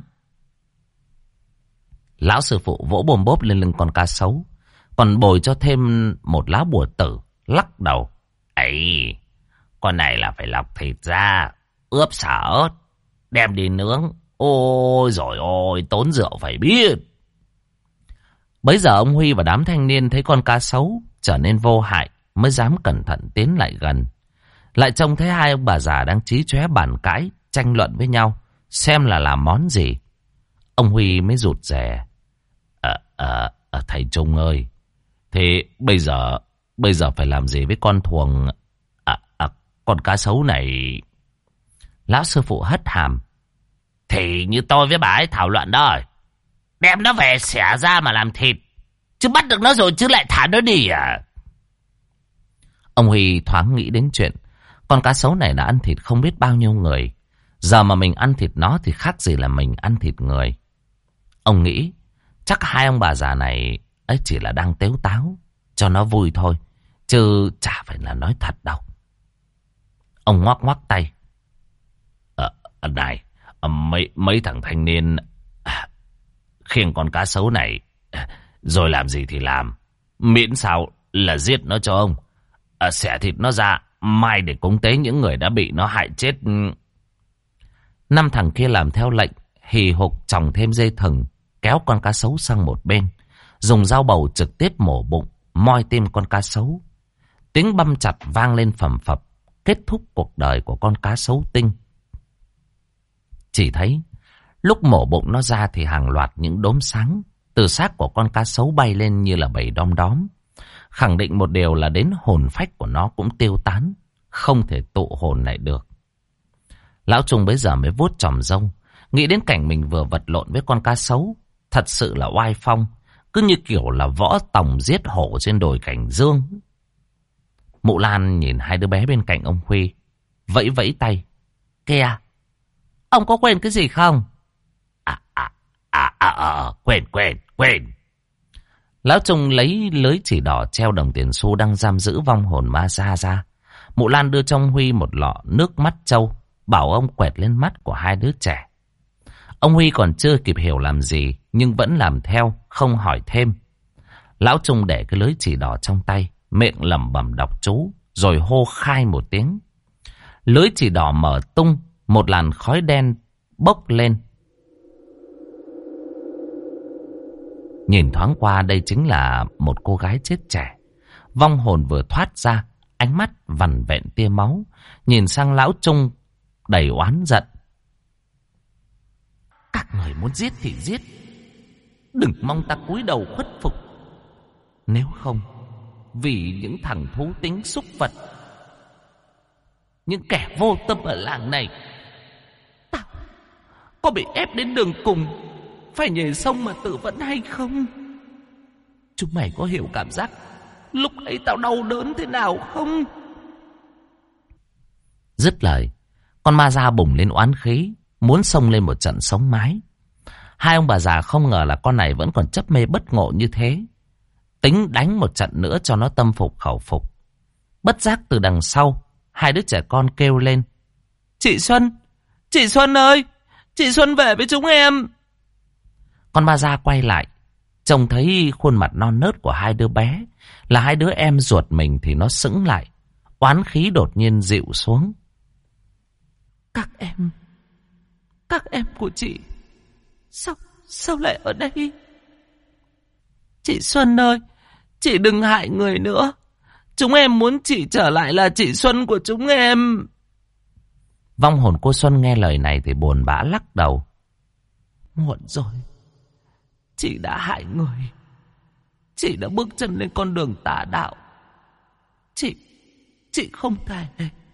Lão sư phụ vỗ bồm bốp lên lưng con cá sấu, còn bồi cho thêm một lá bùa tử, lắc đầu. Ấy, con này là phải lọc thịt ra, ướp xả ớt, đem đi nướng. Ôi rồi ôi, tốn rượu phải biết. Bấy giờ ông Huy và đám thanh niên thấy con cá sấu trở nên vô hại, mới dám cẩn thận tiến lại gần. Lại trông thấy hai ông bà già đang chí chóe bàn cãi, tranh luận với nhau, xem là làm món gì. Ông Huy mới rụt rè. Thầy Trung ơi, thế bây giờ phải làm gì với con thuồng, con cá sấu này? Lão sư phụ hất hàm. Thì như tôi với bà ấy thảo luận đó, đem nó về xẻ ra mà làm thịt, chứ bắt được nó rồi chứ lại thả nó đi à? Ông Huy thoáng nghĩ đến chuyện con cá sấu này đã ăn thịt không biết bao nhiêu người. Giờ mà mình ăn thịt nó thì khác gì là mình ăn thịt người. Ông nghĩ chắc hai ông bà già này ấy chỉ là đang tếu táo cho nó vui thôi, chứ chả phải là nói thật đâu. Ông ngoắc ngoắc tay. Này, mấy thằng thanh niên khiêng con cá sấu này rồi làm gì thì làm, miễn sao là giết nó cho ông. Xẻ thịt nó ra, mai để cúng tế những người đã bị nó hại chết. 5 thằng kia làm theo lệnh, hì hục chòng thêm dây thừng, kéo con cá sấu sang một bên, dùng dao bầu trực tiếp mổ bụng, moi tim con cá sấu. Tiếng băm chặt vang lên phầm phập, kết thúc cuộc đời của con cá sấu tinh. Chỉ thấy lúc mổ bụng nó ra thì hàng loạt những đốm sáng từ xác của con cá sấu bay lên như là bầy đom đóm, khẳng định một điều là đến hồn phách của nó cũng tiêu tán, không thể tụ hồn lại được. Lão Trung bấy giờ mới vuốt chòm râu, nghĩ đến cảnh mình vừa vật lộn với con cá sấu, thật sự là oai phong, cứ như kiểu là võ tòng giết hổ trên đồi Cảnh Dương. Mụ Lan nhìn hai đứa bé bên cạnh ông Huy, vẫy vẫy tay. Kìa, ông có quên cái gì không? Quên. Lão Trung lấy lưới chỉ đỏ treo đồng tiền xu đang giam giữ vong hồn ma ra. Mụ Lan đưa cho ông Huy một lọ nước mắt trâu, bảo ông quẹt lên mắt của hai đứa trẻ. Ông Huy còn chưa kịp hiểu làm gì, nhưng vẫn làm theo, không hỏi thêm. Lão Trung để cái lưới chỉ đỏ trong tay, miệng lẩm bẩm đọc chú, rồi hô khai một tiếng. Lưới chỉ đỏ mở tung, một làn khói đen bốc lên. Nhìn thoáng qua đây chính là một cô gái chết trẻ. Vong hồn vừa thoát ra, ánh mắt vằn vẹn tia máu, nhìn sang lão Trung đầy oán giận. Các người muốn giết thì giết, đừng mong ta cúi đầu khuất phục. Nếu không, vì những thằng thú tính súc vật, những kẻ vô tâm ở làng này, tao có bị ép đến đường cùng, phải nhảy sông mà tự vẫn hay không? Chúng mày có hiểu cảm giác lúc ấy tao đau đớn thế nào không? Dứt lời, con ma da bùng lên oán khí, muốn xông lên một trận sống mái. Hai ông bà già không ngờ là con này vẫn còn chấp mê bất ngộ như thế, tính đánh một trận nữa cho nó tâm phục khẩu phục. Bất giác từ đằng sau, hai đứa trẻ con kêu lên. Chị Xuân ơi, chị Xuân về với chúng em. Con ma da quay lại, trông thấy khuôn mặt non nớt của hai đứa bé, là hai đứa em ruột mình, thì nó sững lại, oán khí đột nhiên dịu xuống. Các em Các em của chị Sao lại ở đây? Chị Xuân ơi, chị đừng hại người nữa. Chúng em muốn chị trở lại là chị Xuân của chúng em. Vong hồn cô Xuân nghe lời này thì buồn bã lắc đầu. Muộn rồi. Chị đã hại người. Chị đã bước chân lên con đường tà đạo. Chị không thể.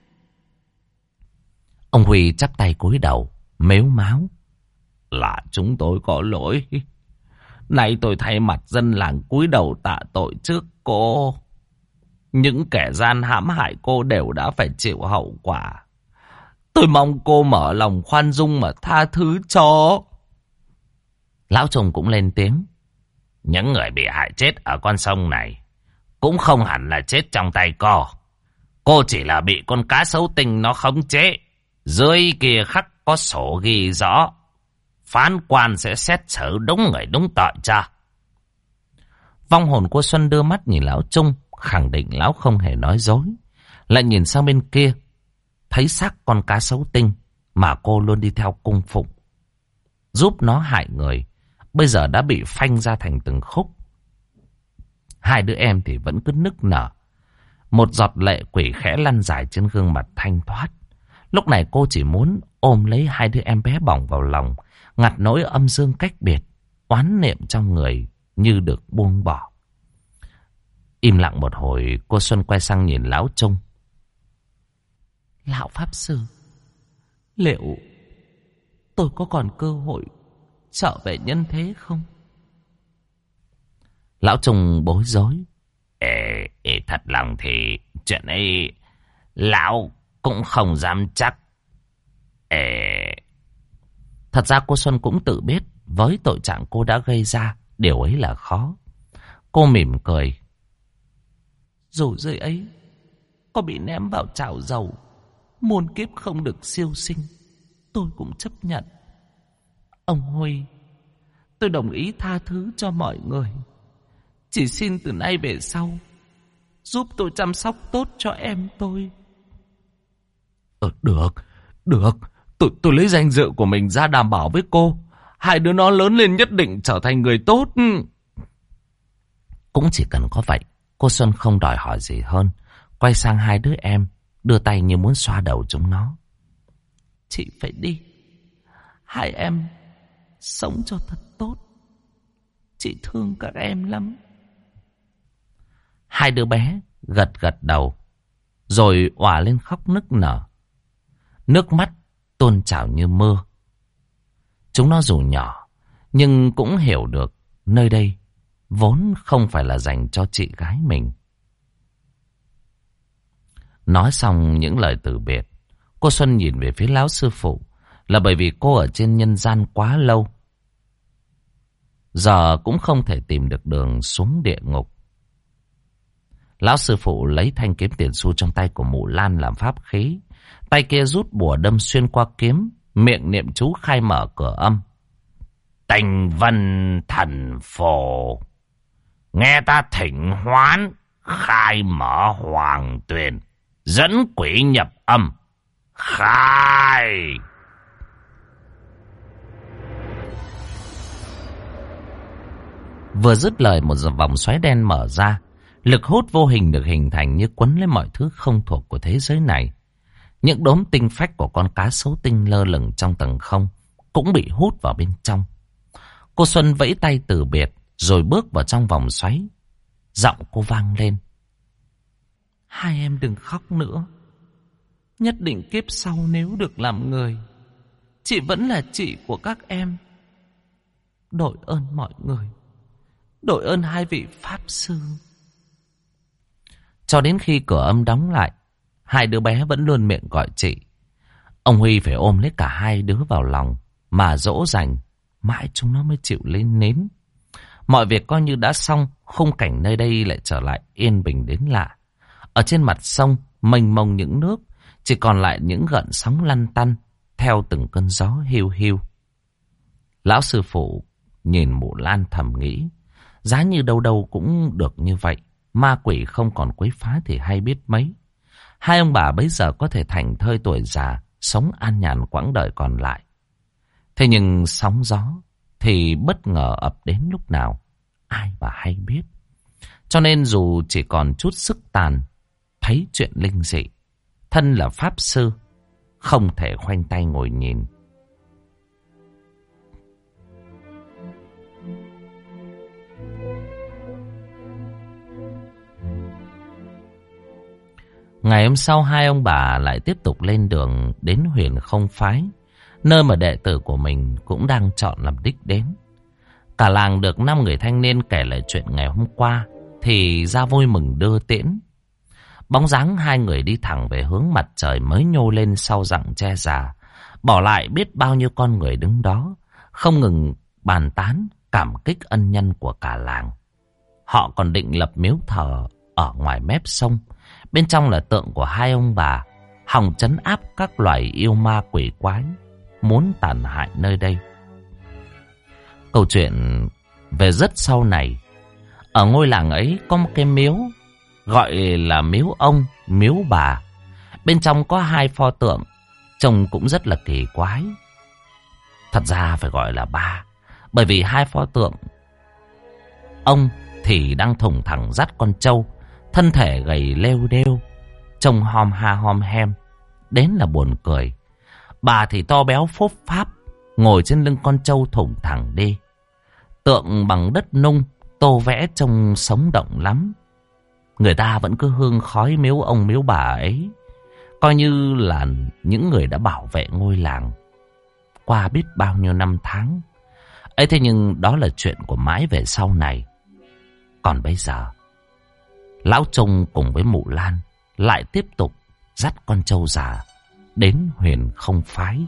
Ông Huy chắp tay cúi đầu, mếu máo. Là chúng tôi có lỗi. Nay tôi thay mặt dân làng cúi đầu tạ tội trước cô. Những kẻ gian hãm hại cô đều đã phải chịu hậu quả. Tôi mong cô mở lòng khoan dung mà tha thứ cho. Lão Trùng cũng lên tiếng. Những người bị hại chết ở con sông này cũng không hẳn là chết trong tay cô. Cô chỉ là bị con cá sấu tinh nó khống chế. Dưới kia khắc có sổ ghi rõ. Phán quan sẽ xét xử đúng người đúng tội cho. Vong hồn cô Xuân đưa mắt nhìn lão Trung, khẳng định lão không hề nói dối. Lại nhìn sang bên kia, thấy xác con cá sấu tinh mà cô luôn đi theo cung phụng, giúp nó hại người, bây giờ đã bị phanh ra thành từng khúc. Hai đứa em thì vẫn cứ nức nở. Một giọt lệ quỷ khẽ lăn dài trên gương mặt thanh thoát. Lúc này cô chỉ muốn ôm lấy hai đứa em bé bỏng vào lòng, ngặt nỗi âm dương cách biệt, oán niệm trong người như được buông bỏ. Im lặng một hồi, cô Xuân quay sang nhìn lão Trung. Lão Pháp Sư, liệu tôi có còn cơ hội trở về nhân thế không? Lão Trung bối rối. Thật lòng thì chuyện ấy lão cũng không dám chắc. Thật ra cô Xuân cũng tự biết với tội trạng cô đã gây ra, điều ấy là khó. Cô mỉm cười. Dù dưới ấy có bị ném vào chảo dầu, muôn kiếp không được siêu sinh, tôi cũng chấp nhận. Ông Huy, tôi đồng ý tha thứ cho mọi người. Chỉ xin từ nay về sau giúp tôi chăm sóc tốt cho em tôi. Được. Tôi lấy danh dự của mình ra đảm bảo với cô. Hai đứa nó lớn lên nhất định trở thành người tốt. Cũng chỉ cần có vậy, cô Xuân không đòi hỏi gì hơn. Quay sang hai đứa em, đưa tay như muốn xoa đầu chúng nó. Chị phải đi. Hai em sống cho thật tốt. Chị thương các em lắm. Hai đứa bé gật đầu, rồi òa lên khóc nức nở. Nước mắt tuôn trào như mưa. Chúng nó dù nhỏ, nhưng cũng hiểu được nơi đây vốn không phải là dành cho chị gái mình. Nói xong những lời từ biệt, cô Xuân nhìn về phía lão sư phụ, là bởi vì cô ở trên nhân gian quá lâu, giờ cũng không thể tìm được đường xuống địa ngục. Lão sư phụ lấy thanh kiếm tiền xu trong tay của mụ Lan làm pháp khí, tay kia rút bùa đâm xuyên qua kiếm, miệng niệm chú khai mở cửa âm. Tinh vân thần phổ, nghe ta thỉnh hoán, khai mở hoàng tuyền, dẫn quỷ nhập âm, khai. Vừa dứt lời, một vòng xoáy đen mở ra, lực hút vô hình được hình thành như quấn lấy mọi thứ không thuộc của thế giới này. Những đốm tinh phách của con cá sấu tinh lơ lửng trong tầng không cũng bị hút vào bên trong. Cô Xuân vẫy tay từ biệt rồi bước vào trong vòng xoáy. Giọng cô vang lên. Hai em đừng khóc nữa. Nhất định kiếp sau nếu được làm người, chị vẫn là chị của các em. Đội ơn mọi người, đội ơn hai vị Pháp Sư. Cho đến khi cửa âm đóng lại, hai đứa bé vẫn luôn miệng gọi chị. Ông Huy phải ôm lấy cả hai đứa vào lòng mà dỗ dành, mãi chúng nó mới chịu lên nến. Mọi việc coi như đã xong, khung cảnh nơi đây lại trở lại yên bình đến lạ. Ở trên mặt sông mênh mông những nước, chỉ còn lại những gợn sóng lăn tăn theo từng cơn gió hiu hiu. Lão sư phụ nhìn mụ Lan thầm nghĩ, giá như đâu đâu cũng được như vậy, ma quỷ không còn quấy phá thì hay biết mấy. Hai ông bà bấy giờ có thể thảnh thơi tuổi già, sống an nhàn quãng đời còn lại. Thế nhưng sóng gió thì bất ngờ ập đến lúc nào, ai mà hay biết. Cho nên dù chỉ còn chút sức tàn, thấy chuyện linh dị, thân là pháp sư, không thể khoanh tay ngồi nhìn. Ngày hôm sau, hai ông bà lại tiếp tục lên đường đến Huyền Không Phái, nơi mà đệ tử của mình cũng đang chọn làm đích đến. Cả làng được 5 người thanh niên kể lại chuyện ngày hôm qua thì ra vui mừng đưa tiễn. Bóng dáng hai người đi thẳng về hướng mặt trời mới nhô lên sau rặng tre già, bỏ lại biết bao nhiêu con người đứng đó, không ngừng bàn tán cảm kích ân nhân của cả làng. Họ còn định lập miếu thờ ở ngoài mép sông, bên trong là tượng của hai ông bà, hòng trấn áp các loài yêu ma quỷ quái muốn tàn hại nơi đây. Câu chuyện về rất sau này, ở ngôi làng ấy có một cái miếu gọi là miếu ông, miếu bà. Bên trong có 2 pho tượng, trông cũng rất là kỳ quái. Thật ra phải gọi là ba, bởi vì 2 pho tượng ông thì đang thủng thẳng dắt con trâu, thân thể gầy lêu đêu, trông hom ha hom hem, đến là buồn cười. Bà thì to béo phốp pháp, ngồi trên lưng con trâu thủng thẳng đi. Tượng bằng đất nung, tô vẽ trông sống động lắm. Người ta vẫn cứ hương khói miếu ông miếu bà ấy, coi như là những người đã bảo vệ ngôi làng qua biết bao nhiêu năm tháng. Ấy thế nhưng đó là chuyện của mãi về sau này. Còn bây giờ, Lão Trung cùng với Mụ Lan lại tiếp tục dắt con trâu già đến Huyền Không Phái.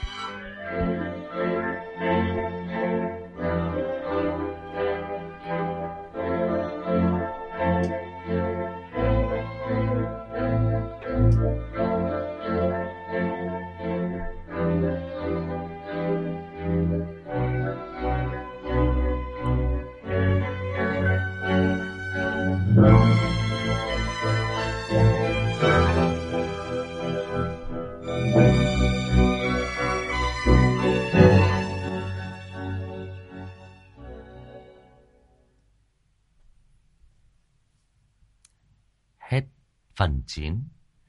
Hết phần 9.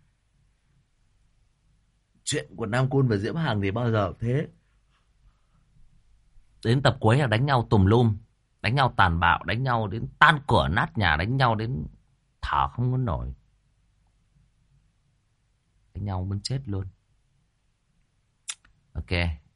Chuyện của Nam Cun và Diễm Hằng thì bao giờ thế. Đến tập cuối là đánh nhau tùm lum, đánh nhau tàn bạo, đánh nhau đến tan cửa nát nhà, đánh nhau đến thở không có nổi, đánh nhau muốn chết luôn. Ok.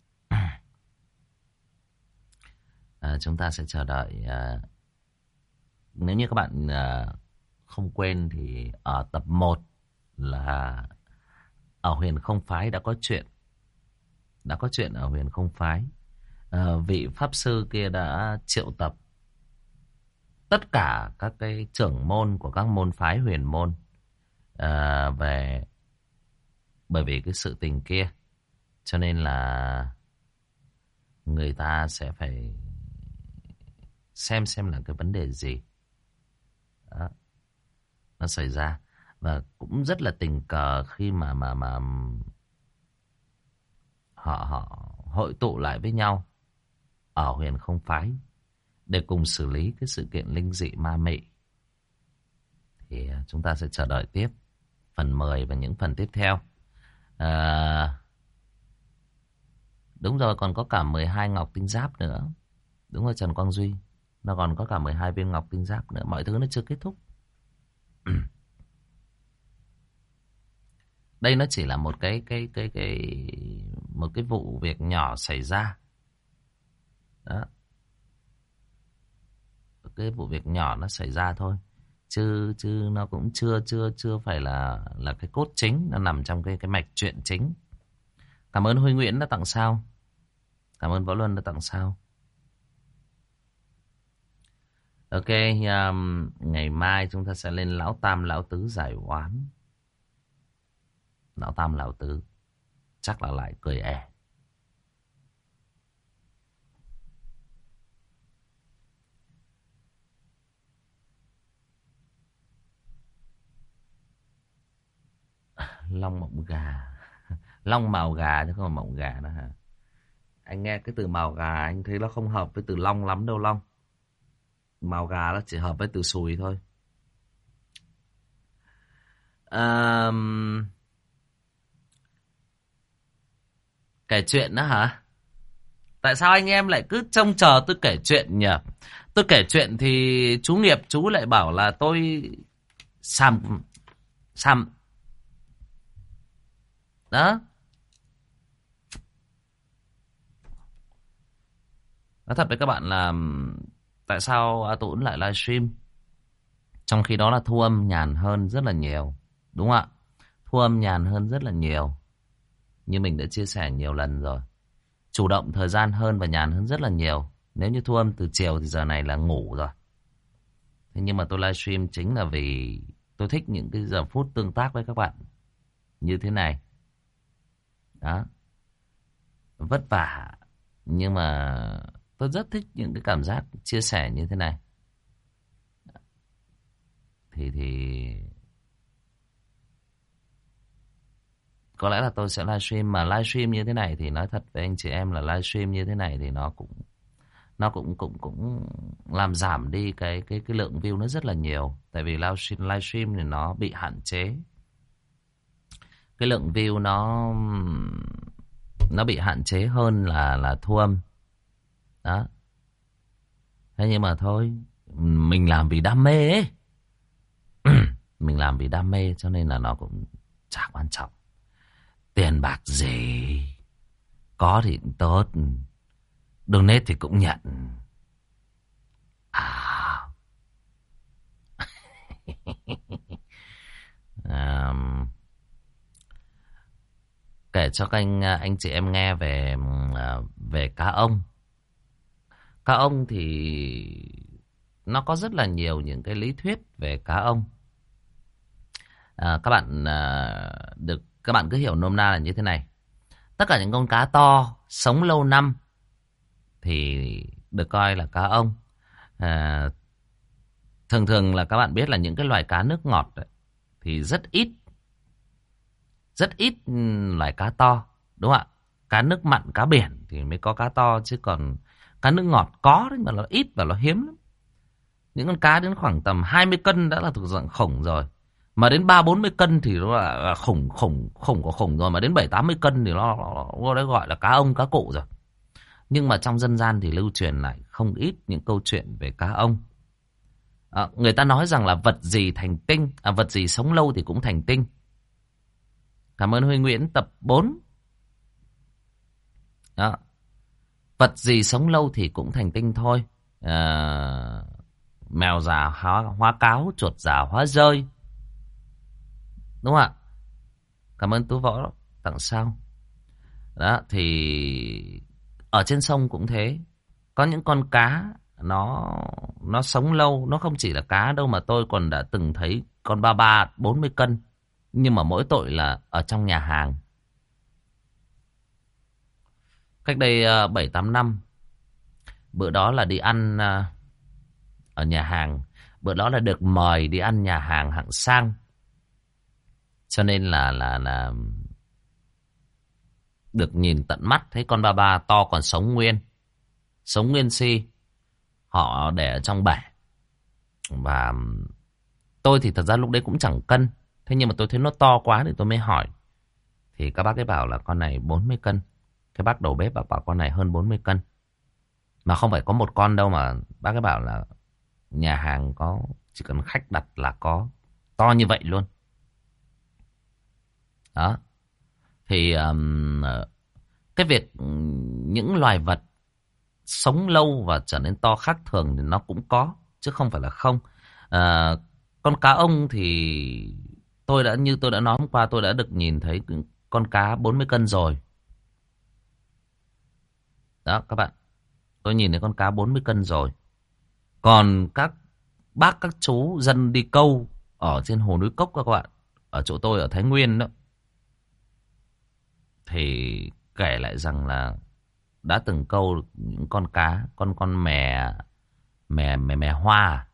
Chúng ta sẽ chờ đợi. Nếu như các bạn không quên thì ở tập 1 là ở Huyền Không Phái đã có chuyện. Đã có chuyện ở Huyền Không Phái. Vị pháp sư kia đã triệu tập tất cả các cái trưởng môn của các môn phái huyền môn về, bởi vì cái sự tình kia, cho nên là người ta sẽ phải xem là cái vấn đề gì đó, nó xảy ra. Và cũng rất là tình cờ khi mà họ hội tụ lại với nhau ở Huyền Không Phái để cùng xử lý cái sự kiện linh dị ma mị. Thì chúng ta sẽ chờ đợi tiếp phần 10 và những phần tiếp theo. Đúng rồi, còn có cả 12 ngọc tinh giáp nữa. Đúng rồi Trần Quang Duy, nó còn có cả 12 viên ngọc tinh giáp nữa. Mọi thứ nó chưa kết thúc. Đây nó chỉ là một một cái vụ việc nhỏ xảy ra. Đó. Cái vụ việc nhỏ nó xảy ra thôi. Chứ nó cũng chưa phải là cái cốt chính, nó nằm trong cái mạch truyện chính. Cảm ơn Huy Nguyễn đã tặng sao. Cảm ơn Võ Luân đã tặng sao. Ok, ngày mai chúng ta sẽ lên Lão Tam Lão Tứ giải oán. Lão Tam Lão Tứ chắc là lại cười ẻ. Long mộng gà. Long màu gà chứ không phải mộng gà đó hả? Anh nghe cái từ mào gà anh thấy nó không hợp với từ long lắm đâu Long. Mào gà nó chỉ hợp với từ sùi thôi. Kể chuyện đó hả? Tại sao anh em lại cứ trông chờ tôi kể chuyện nhỉ? Tôi kể chuyện thì chú Nghiệp chú lại bảo là tôi xàm đó. Nói thật với các bạn là tại sao A Tũng lại livestream trong khi đó là thu âm nhàn hơn rất là nhiều, đúng không ạ? Thu âm nhàn hơn rất là nhiều, như mình đã chia sẻ nhiều lần rồi. Chủ động thời gian hơn và nhàn hơn rất là nhiều. Nếu như thu âm từ chiều thì giờ này là ngủ rồi. Thế nhưng mà tôi livestream chính là vì tôi thích những cái giờ phút tương tác với các bạn như thế này. Đó. Vất vả nhưng mà tôi rất thích những cái cảm giác chia sẻ như thế này. Thì có lẽ là tôi sẽ livestream, mà livestream như thế này thì nói thật với anh chị em là livestream như thế này thì nó cũng làm giảm đi cái lượng view nó rất là nhiều. Tại vì livestream thì nó bị hạn chế. Cái lượng view nó bị hạn chế hơn là thu âm. Đó. Thế nhưng mà thôi, mình làm vì đam mê ấy. Mình làm vì đam mê cho nên là nó cũng chả quan trọng. Tiền bạc gì, có thì cũng tốt, donate thì cũng nhận. Kể cho các anh chị em nghe về cá ông. Cá ông thì nó có rất là nhiều những cái lý thuyết về cá ông. Các bạn cứ hiểu nôm na là như thế này. Tất cả những con cá to sống lâu năm thì được coi là cá ông. Thường thường là các bạn biết là những cái loài cá nước ngọt ấy, thì rất ít loài cá to, đúng không ạ? Cá nước mặn, cá biển thì mới có cá to, chứ còn cá nước ngọt có đấy mà nó ít và nó hiếm lắm. Những con cá đến khoảng tầm 20 cân đã là thuộc dạng khủng rồi. Mà đến 30-40 cân thì nó là khủng rồi. Mà đến 70-80 cân thì nó gọi là cá ông, cá cụ rồi. Nhưng mà trong dân gian thì lưu truyền lại không ít những câu chuyện về cá ông. Người ta nói rằng là vật gì thành tinh, vật gì sống lâu thì cũng thành tinh. Cảm ơn Huy Nguyễn tập 4. Đó. Vật gì sống lâu thì cũng thành tinh thôi. Mèo già hóa cáo, chuột già hóa rơi. Đúng không ạ? Cảm ơn Tú Võ tặng sao. Đó thì ở trên sông cũng thế. Có những con cá nó sống lâu. Nó không chỉ là cá đâu mà tôi còn đã từng thấy con 33-40 cân. Nhưng mà mỗi tội là ở trong nhà hàng. Cách đây 7-8 năm. Bữa đó là đi ăn ở nhà hàng. Bữa đó là được mời đi ăn nhà hàng hạng sang. Cho nên là được nhìn tận mắt thấy con ba to còn sống nguyên si. Họ để ở trong bể. Và tôi thì thật ra lúc đấy cũng chẳng cân. Thế nhưng mà tôi thấy nó to quá thì tôi mới hỏi. Thì các bác ấy bảo là con này 40 cân. Cái bác đầu bếp bảo con này hơn 40 cân. Mà không phải có một con đâu mà bác ấy bảo là nhà hàng có, chỉ cần khách đặt là có to như vậy luôn. Đó. Thì cái việc những loài vật sống lâu và trở nên to khác thường thì nó cũng có, chứ không phải là không. Con cá ông thì như tôi đã nói hôm qua, tôi đã được nhìn thấy con cá 40 cân rồi. Đó các bạn. Tôi nhìn thấy con cá 40 cân rồi. Còn các bác các chú dân đi câu ở trên hồ núi Cốc các bạn, ở chỗ tôi ở Thái Nguyên đó, thì kể lại rằng là đã từng câu những con cá, con mè hoa,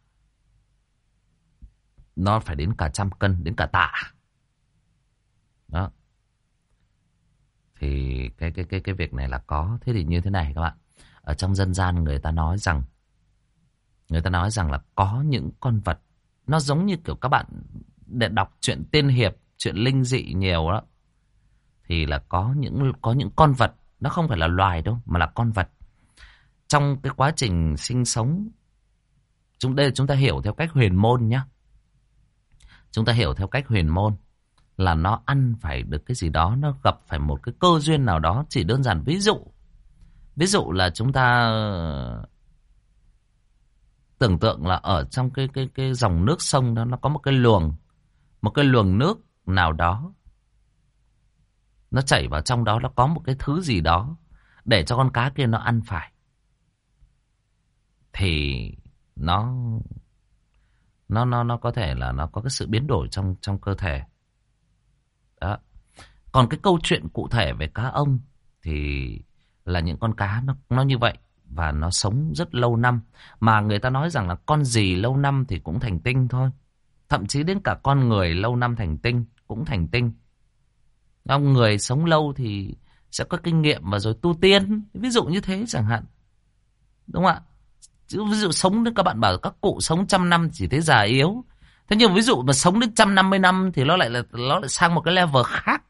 nó phải đến cả 100 cân, đến cả tạ. Đó. Thì cái việc này là có. Thế thì như thế này các bạn. Ở trong dân gian người ta nói rằng là có những con vật nó giống như kiểu các bạn để đọc truyện tiên hiệp, truyện linh dị nhiều đó, thì là có những con vật, nó không phải là loài đâu mà là con vật. Trong cái quá trình sinh sống, chúng ta hiểu theo cách huyền môn nhá. Chúng ta hiểu theo cách huyền môn là nó ăn phải được cái gì đó, nó gặp phải một cái cơ duyên nào đó. Chỉ đơn giản ví dụ là chúng ta tưởng tượng là ở trong cái dòng nước sông đó, nó có một cái luồng nước nào đó, nó chảy vào trong đó, nó có một cái thứ gì đó để cho con cá kia nó ăn phải, thì nó có thể là nó có cái sự biến đổi trong cơ thể đó. Còn cái câu chuyện cụ thể về cá ông thì là những con cá nó như vậy và nó sống rất lâu năm, mà người ta nói rằng là con gì lâu năm thì cũng thành tinh thôi. Thậm chí đến cả con người lâu năm thành tinh cũng thành tinh. Ông người sống lâu thì sẽ có kinh nghiệm và rồi tu tiên, ví dụ như thế chẳng hạn, đúng không ạ? Ví dụ sống đến, các bạn bảo các cụ sống 100 năm chỉ thấy già yếu. Thế nhưng ví dụ mà sống đến 150 năm thì nó lại sang một cái level khác.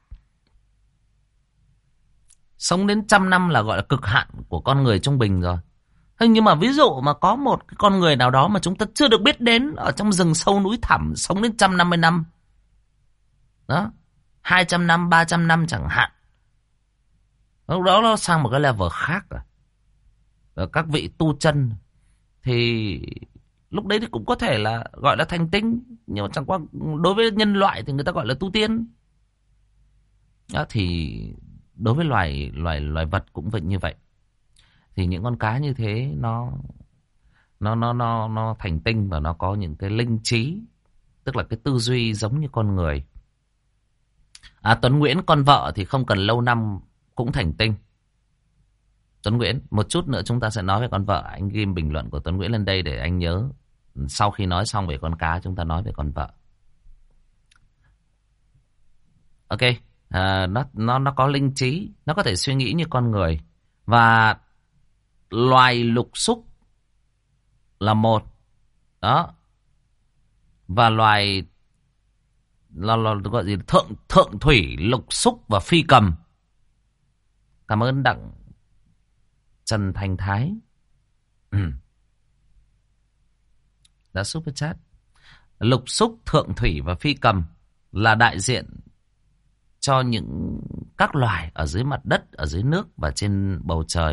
Sống đến 100 năm là gọi là cực hạn của con người trung bình rồi. Thế nhưng mà ví dụ mà có một cái con người nào đó mà chúng ta chưa được biết đến ở trong rừng sâu núi thẳm, sống đến 150 năm. Đó, 200 năm, 300 năm chẳng hạn. Lúc đó nó sang một cái level khác rồi. Ở các vị tu chân thì lúc đấy thì cũng có thể là gọi là thành tinh, nhưng mà chẳng qua đối với nhân loại thì người ta gọi là tu tiên. Đó, thì đối với loài vật cũng vậy như vậy. Thì những con cá như thế nó thành tinh và nó có những cái linh trí, tức là cái tư duy giống như con người. Tuấn Nguyễn, con vợ thì không cần lâu năm cũng thành tinh. Tuấn Nguyễn, một chút nữa chúng ta sẽ nói về con vợ. Anh ghim bình luận của Tuấn Nguyễn lên đây để anh nhớ. Sau khi nói xong về con cá, chúng ta nói về con vợ. Ok, nó có linh trí, nó có thể suy nghĩ như con người. Và loài lục xúc là một. Đó. Và loài gọi gì, thượng thủy, lục xúc và phi cầm. Cảm ơn Đặng Trần Thành Thái đã super chat. Lục xúc, thượng thủy và phi cầm là đại diện cho những các loài ở dưới mặt đất, ở dưới nước và trên bầu trời.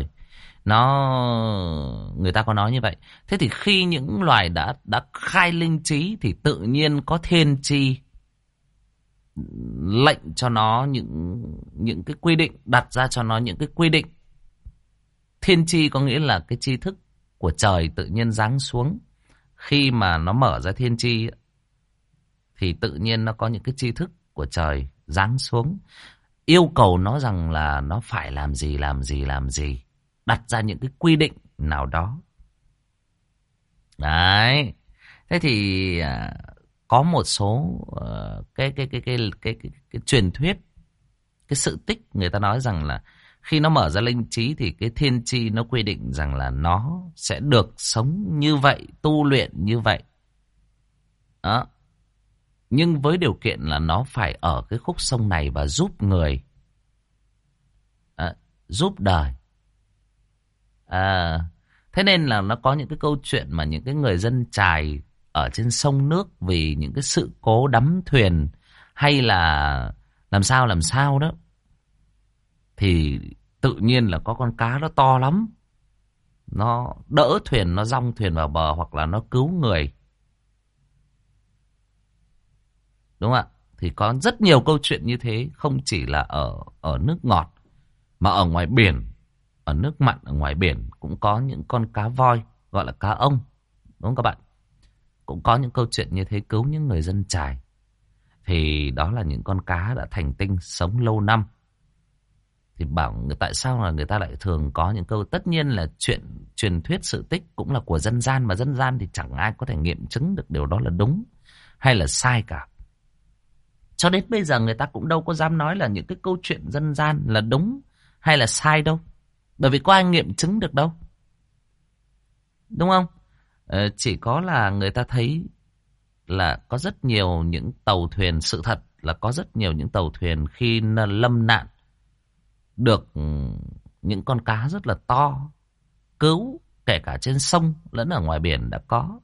Người ta có nói như vậy. Thế thì khi những loài đã khai linh trí thì tự nhiên có thiên tri lệnh cho nó những cái quy định, đặt ra cho nó những cái quy định. Thiên tri có nghĩa là cái tri thức của trời tự nhiên giáng xuống. Khi mà nó mở ra thiên tri thì tự nhiên nó có những cái tri thức của trời giáng xuống, yêu cầu nó rằng là nó phải làm gì, đặt ra những cái quy định nào đó. Đấy. Thế thì có một số cái truyền thuyết, cái sự tích, người ta nói rằng là khi nó mở ra linh trí thì cái thiên tri nó quy định rằng là nó sẽ được sống như vậy, tu luyện như vậy. Đó. Nhưng với điều kiện là nó phải ở cái khúc sông này và giúp người, giúp đời. Thế nên là nó có những cái câu chuyện mà những cái người dân chài ở trên sông nước vì những cái sự cố đắm thuyền hay là làm sao đó, thì tự nhiên là có con cá nó to lắm, nó đỡ thuyền, nó dong thuyền vào bờ hoặc là nó cứu người. Đúng không ạ? Thì có rất nhiều câu chuyện như thế, không chỉ là ở nước ngọt mà ở ngoài biển, ở nước mặn, ở ngoài biển cũng có những con cá voi gọi là cá ông. Đúng không các bạn? Cũng có những câu chuyện như thế cứu những người dân chài. Thì đó là những con cá đã thành tinh, sống lâu năm. Thì bảo tại sao là người ta lại thường có những câu, tất nhiên là truyền thuyết sự tích cũng là của dân gian, mà dân gian thì chẳng ai có thể nghiệm chứng được điều đó là đúng hay là sai cả. Cho đến bây giờ người ta cũng đâu có dám nói là những cái câu chuyện dân gian là đúng hay là sai đâu. Bởi vì có ai nghiệm chứng được đâu. Đúng không? Chỉ có là người ta thấy là có rất nhiều những tàu thuyền, sự thật là có rất nhiều những tàu thuyền khi lâm nạn được những con cá rất là to cứu, kể cả trên sông lẫn ở ngoài biển đã có.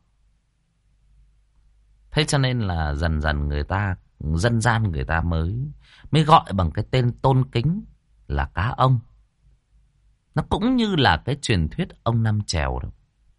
Thế cho nên là dần dần người ta, dân gian người ta mới gọi bằng cái tên tôn kính là cá ông. Nó cũng như là cái truyền thuyết ông Năm Chèo đó.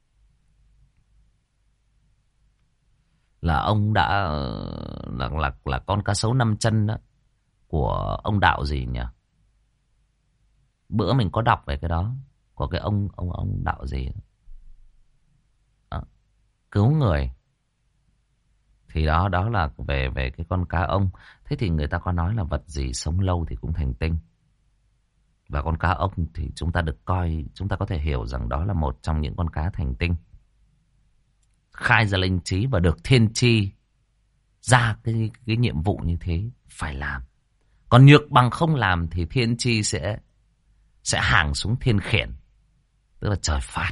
Là ông đã là con cá sấu 5 chân đó của ông đạo gì nhỉ? Bữa mình có đọc về cái đó, của cái ông đạo gì đó. Cứu người. Thì đó là về cái con cá ông. Thế thì người ta có nói là vật gì sống lâu thì cũng thành tinh. Và con cá ông thì chúng ta có thể hiểu rằng đó là một trong những con cá thành tinh. Khai ra linh trí và được thiên chi ra cái nhiệm vụ như thế phải làm. Còn nhược bằng không làm thì thiên chi sẽ hàng xuống thiên khiển, tức là trời phạt.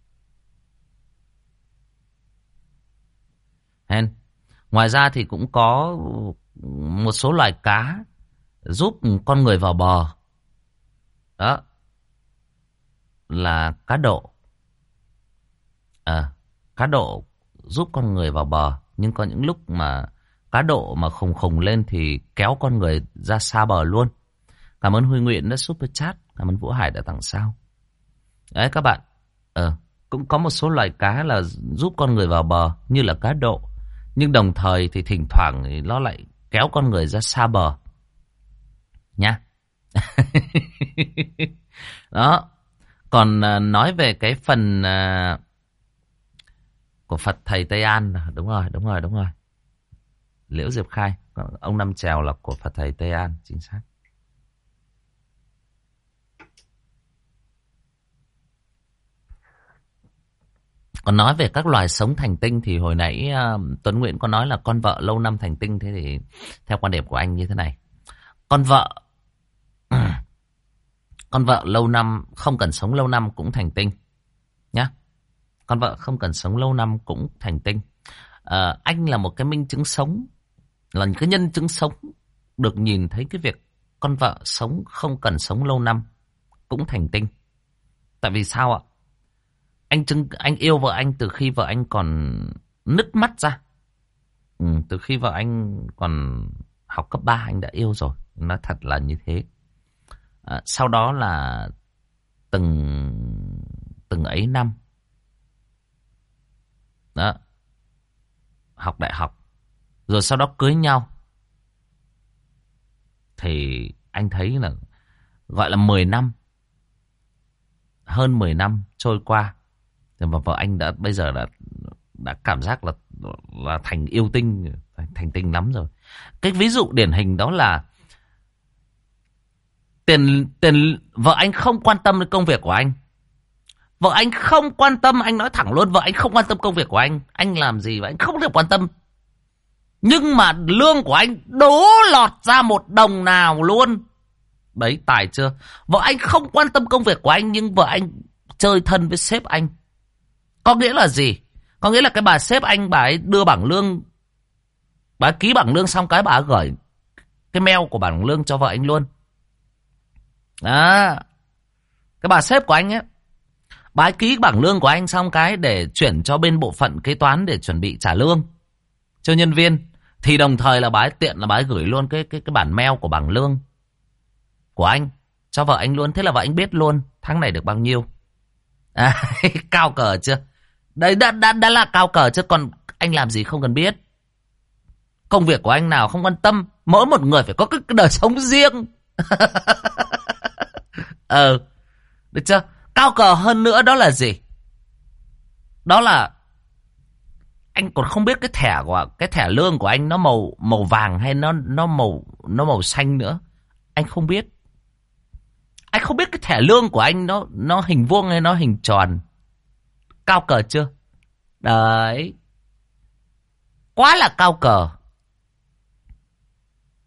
Ngoài ra thì cũng có một số loài cá giúp con người vào bờ. Đó là cá độ. Cá độ giúp con người vào bờ. Nhưng có những lúc mà cá độ mà khùng lên thì kéo con người ra xa bờ luôn. Cảm ơn Huy Nguyện đã super chat. Cảm ơn Vũ Hải đã tặng sao. Đấy các bạn. Cũng có một số loài cá là giúp con người vào bờ, như là cá độ. Nhưng đồng thời thì thỉnh thoảng thì nó lại kéo con người ra xa bờ. Nhá. Đó. Còn nói về cái phần của Phật Thầy Tây An. Đúng rồi. Liễu Diệp Khai. Ông Năm Chèo là của Phật Thầy Tây An. Chính xác. Còn nói về các loài sống thành tinh thì hồi nãy Tuấn Nguyễn có nói là con vợ lâu năm thành tinh. Thế thì theo quan điểm của anh như thế này. Con vợ lâu năm, không cần sống lâu năm cũng thành tinh. Nhá. Con vợ không cần sống lâu năm cũng thành tinh. Anh là một cái minh chứng sống, là cái nhân chứng sống, được nhìn thấy cái việc con vợ sống không cần sống lâu năm cũng thành tinh. Tại vì sao ạ? Anh yêu vợ anh từ khi vợ anh còn nứt mắt ra. Từ khi vợ anh còn học cấp 3 anh đã yêu rồi. Nói thật là như thế. Sau đó là từng ấy năm đó, học đại học, rồi sau đó cưới nhau. Thì anh thấy là gọi là 10 năm, hơn 10 năm trôi qua. Và vợ anh bây giờ đã cảm giác là thành yêu tinh, thành tinh lắm rồi. Cái ví dụ điển hình đó là vợ anh không quan tâm đến công việc của anh. Vợ anh không quan tâm, anh nói thẳng luôn, vợ anh không quan tâm công việc của anh. Anh làm gì và anh không được quan tâm. Nhưng mà lương của anh đố lọt ra một đồng nào luôn. Đấy, tài chưa? Vợ anh không quan tâm công việc của anh, nhưng vợ anh chơi thân với sếp anh. Có nghĩa là gì? Có nghĩa là cái bà sếp anh, bà ấy đưa bảng lương, bà ấy ký bảng lương xong cái bà ấy gửi cái mail của bảng lương cho vợ anh luôn. Cái bà sếp của anh ấy, bà ấy ký bảng lương của anh xong cái để chuyển cho bên bộ phận kế toán để chuẩn bị trả lương cho nhân viên. Thì đồng thời là bà ấy tiện là bà ấy gửi luôn cái bản mail của bảng lương của anh cho vợ anh luôn. Thế là vợ anh biết luôn tháng này được bao nhiêu. Cao cờ chưa? Đấy đã là cao cờ chứ. Còn anh làm gì không cần biết. Công việc của anh nào không quan tâm. Mỗi một người phải có cái đời sống riêng. Được chưa? Cao cờ hơn nữa đó là gì? Đó là anh còn không biết cái thẻ lương của anh nó màu vàng hay nó màu xanh nữa. Anh không biết. Anh không biết cái thẻ lương của anh nó hình vuông hay nó hình tròn. Cao cờ chưa? Đấy. Quá là cao cờ.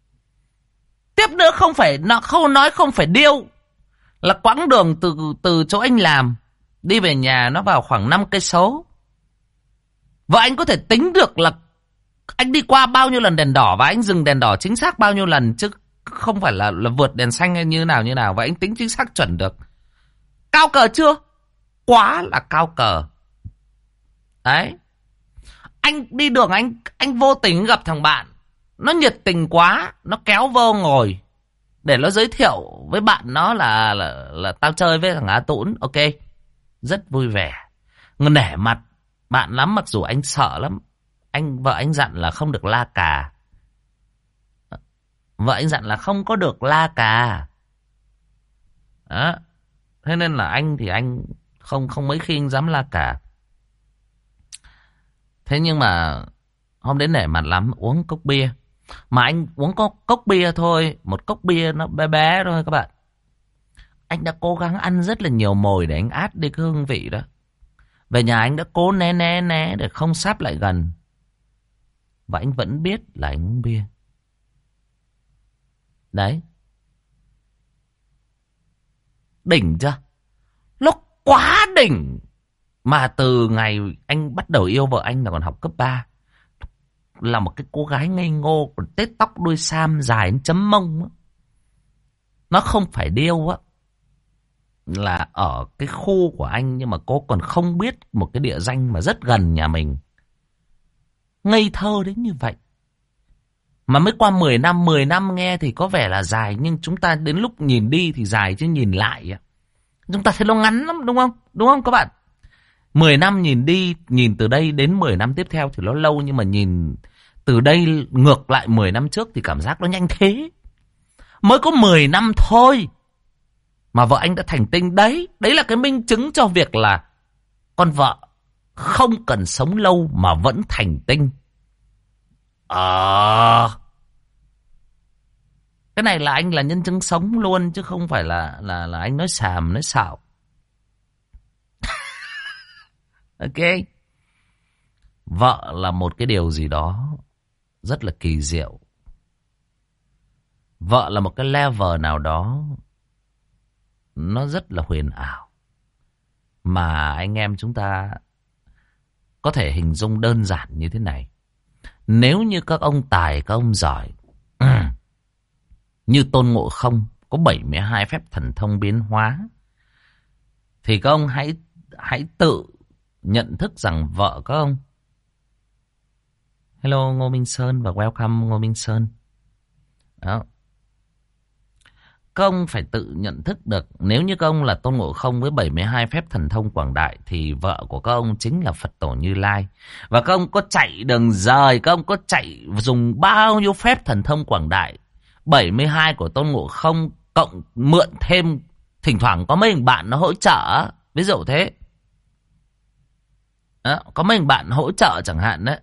tiếp nữa không phải điêu. Là quãng đường từ chỗ anh làm đi về nhà nó vào khoảng 5 cây số. Và anh có thể tính được là anh đi qua bao nhiêu lần đèn đỏ và anh dừng đèn đỏ chính xác bao nhiêu lần, chứ không phải là vượt đèn xanh hay như nào. Và anh tính chính xác chuẩn được. Cao cờ chưa? Quá là cao cờ. Đấy. Anh đi đường anh vô tình gặp thằng bạn. Nó nhiệt tình quá. Nó kéo vô ngồi. Để nó giới thiệu với bạn nó là tao chơi với thằng Á Tũn. Ok. Rất vui vẻ. Nể mặt bạn lắm, mặc dù anh sợ lắm. Vợ anh dặn là không được la cà. Vợ anh dặn là không có được la cà. Đó. Thế nên là anh thì anh không mấy khi anh dám la cà. Thế nhưng mà hôm đến nể mặt lắm, uống cốc bia. Mà anh uống có cốc bia thôi, một cốc bia nó bé bé thôi các bạn. Anh đã cố gắng ăn rất là nhiều mồi để anh át đi cái hương vị đó. Về nhà anh đã cố né để không sáp lại gần. Và anh vẫn biết là anh uống bia. Đấy. Đỉnh chưa? Nó quá đỉnh. Mà từ ngày anh bắt đầu yêu vợ anh là còn học cấp 3. Là một cái cô gái ngây ngô, còn tết tóc đuôi sam dài đến chấm mông á. Nó không phải điêu á. Là ở cái khu của anh, nhưng mà cô còn không biết một cái địa danh mà rất gần nhà mình. Ngây thơ đến như vậy. Mà mới qua 10 năm, 10 năm nghe thì có vẻ là dài, nhưng chúng ta đến lúc nhìn đi thì dài, chứ nhìn lại chúng ta thấy nó ngắn lắm, đúng không? Đúng không các bạn? 10 năm nhìn đi, nhìn từ đây đến 10 năm tiếp theo thì nó lâu, nhưng mà nhìn từ đây ngược lại 10 năm trước thì cảm giác nó nhanh thế. Mới có 10 năm thôi mà vợ anh đã thành tinh. Đấy là cái minh chứng cho việc là con vợ không cần sống lâu mà vẫn thành tinh. Cái này là anh là nhân chứng sống luôn, chứ không phải là anh nói xàm, nói xạo. Ok. Vợ là một cái điều gì đó rất là kỳ diệu. Vợ là một cái level nào đó nó rất là huyền ảo. Mà anh em chúng ta có thể hình dung đơn giản như thế này. Nếu như các ông tài, các ông giỏi như Tôn Ngộ Không có 72 phép thần thông biến hóa, thì các ông hãy tự nhận thức rằng vợ các ông. Hello Ngô Minh Sơn và welcome Ngô Minh Sơn. Đó. Các ông phải tự nhận thức được, nếu như các ông là Tôn Ngộ Không với 72 phép thần thông quảng đại, thì vợ của các ông chính là Phật Tổ Như Lai. Và các ông có chạy đường rời, các ông có chạy dùng bao nhiêu phép thần thông quảng đại, 72 của Tôn Ngộ Không cộng mượn thêm, thỉnh thoảng có mấy bạn nó hỗ trợ, ví dụ thế. Đó, có mấy bạn hỗ trợ chẳng hạn đấy,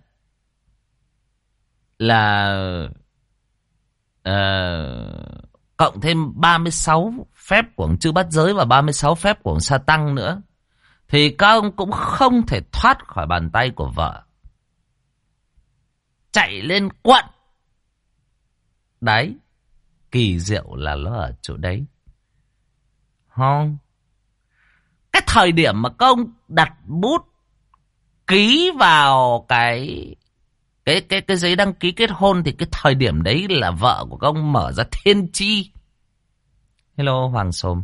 là cộng thêm 36 phép của chư Bát Giới và 36 phép của Sa Tăng nữa, thì các ông cũng không thể thoát khỏi bàn tay của vợ. Chạy lên quận. Đấy. Kỳ diệu là nó ở chỗ đấy. Không. Cái thời điểm mà các ông đặt bút ký vào cái giấy đăng ký kết hôn, thì cái thời điểm đấy là vợ của các ông mở ra thiên chi. Hello Hoàng Sồm.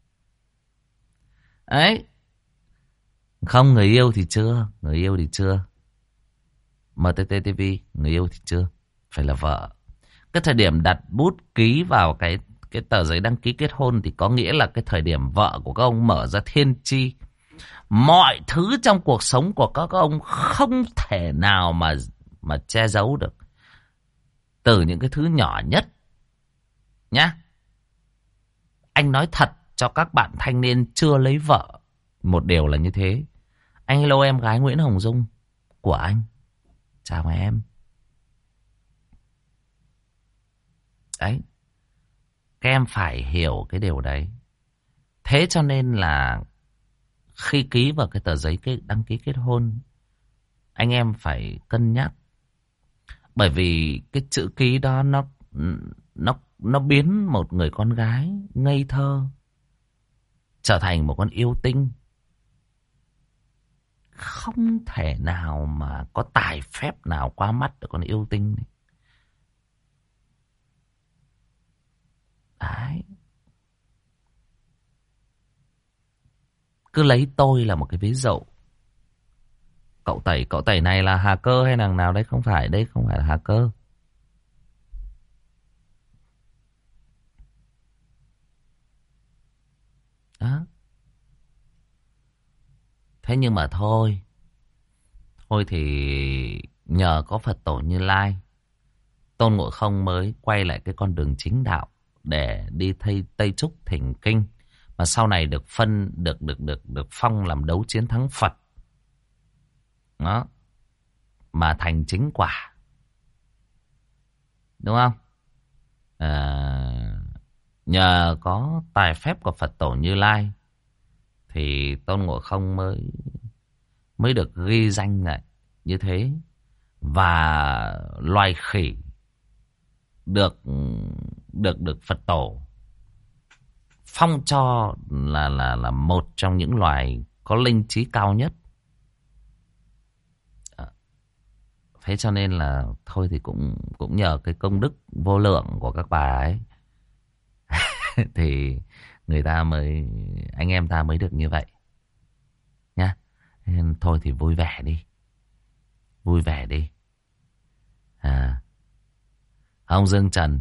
Ấy. Không, người yêu thì chưa. Người yêu thì chưa. MTTTV, người yêu thì chưa. Phải là vợ. Cái thời điểm đặt bút ký vào cái tờ giấy đăng ký kết hôn thì có nghĩa là cái thời điểm vợ của các ông mở ra thiên chi. Mọi thứ trong cuộc sống của các ông không thể nào mà che giấu được. Từ những cái thứ nhỏ nhất. Nhá. Anh nói thật cho các bạn thanh niên chưa lấy vợ. Một điều là như thế. Anh hello em gái Nguyễn Hồng Dung của anh. Chào em. Đấy. Các em phải hiểu cái điều đấy. Thế cho nên là khi ký vào cái tờ giấy đăng ký kết hôn, anh em phải cân nhắc. Bởi vì cái chữ ký đó nó nó biến một người con gái ngây thơ trở thành một con yêu tinh. Không thể nào mà có tài phép nào qua mắt được con yêu tinh này. Đấy. Cứ lấy tôi là một cái ví dụ. Cậu tẩy này là Hà Cơ hay nàng nào đấy? Không phải, đây không phải là Hà Cơ. Đó. Thế nhưng mà thôi thì nhờ có Phật tổ Như Lai, Tôn Ngộ Không mới quay lại cái con đường chính đạo để đi Tây Trúc thỉnh kinh, mà sau này được phong làm đấu chiến thắng Phật. Đó. Mà thành chính quả. Đúng không? Nhờ có tài phép của Phật tổ Như Lai thì Tôn Ngộ Không mới được ghi danh lại như thế. Và loài khỉ được Phật tổ phong cho là một trong những loài có linh trí cao nhất. Thế cho nên là thôi thì cũng nhờ cái công đức vô lượng của các bà ấy thì anh em ta mới được như vậy nhá. Nên thôi thì vui vẻ đi. Ông Dương Trần,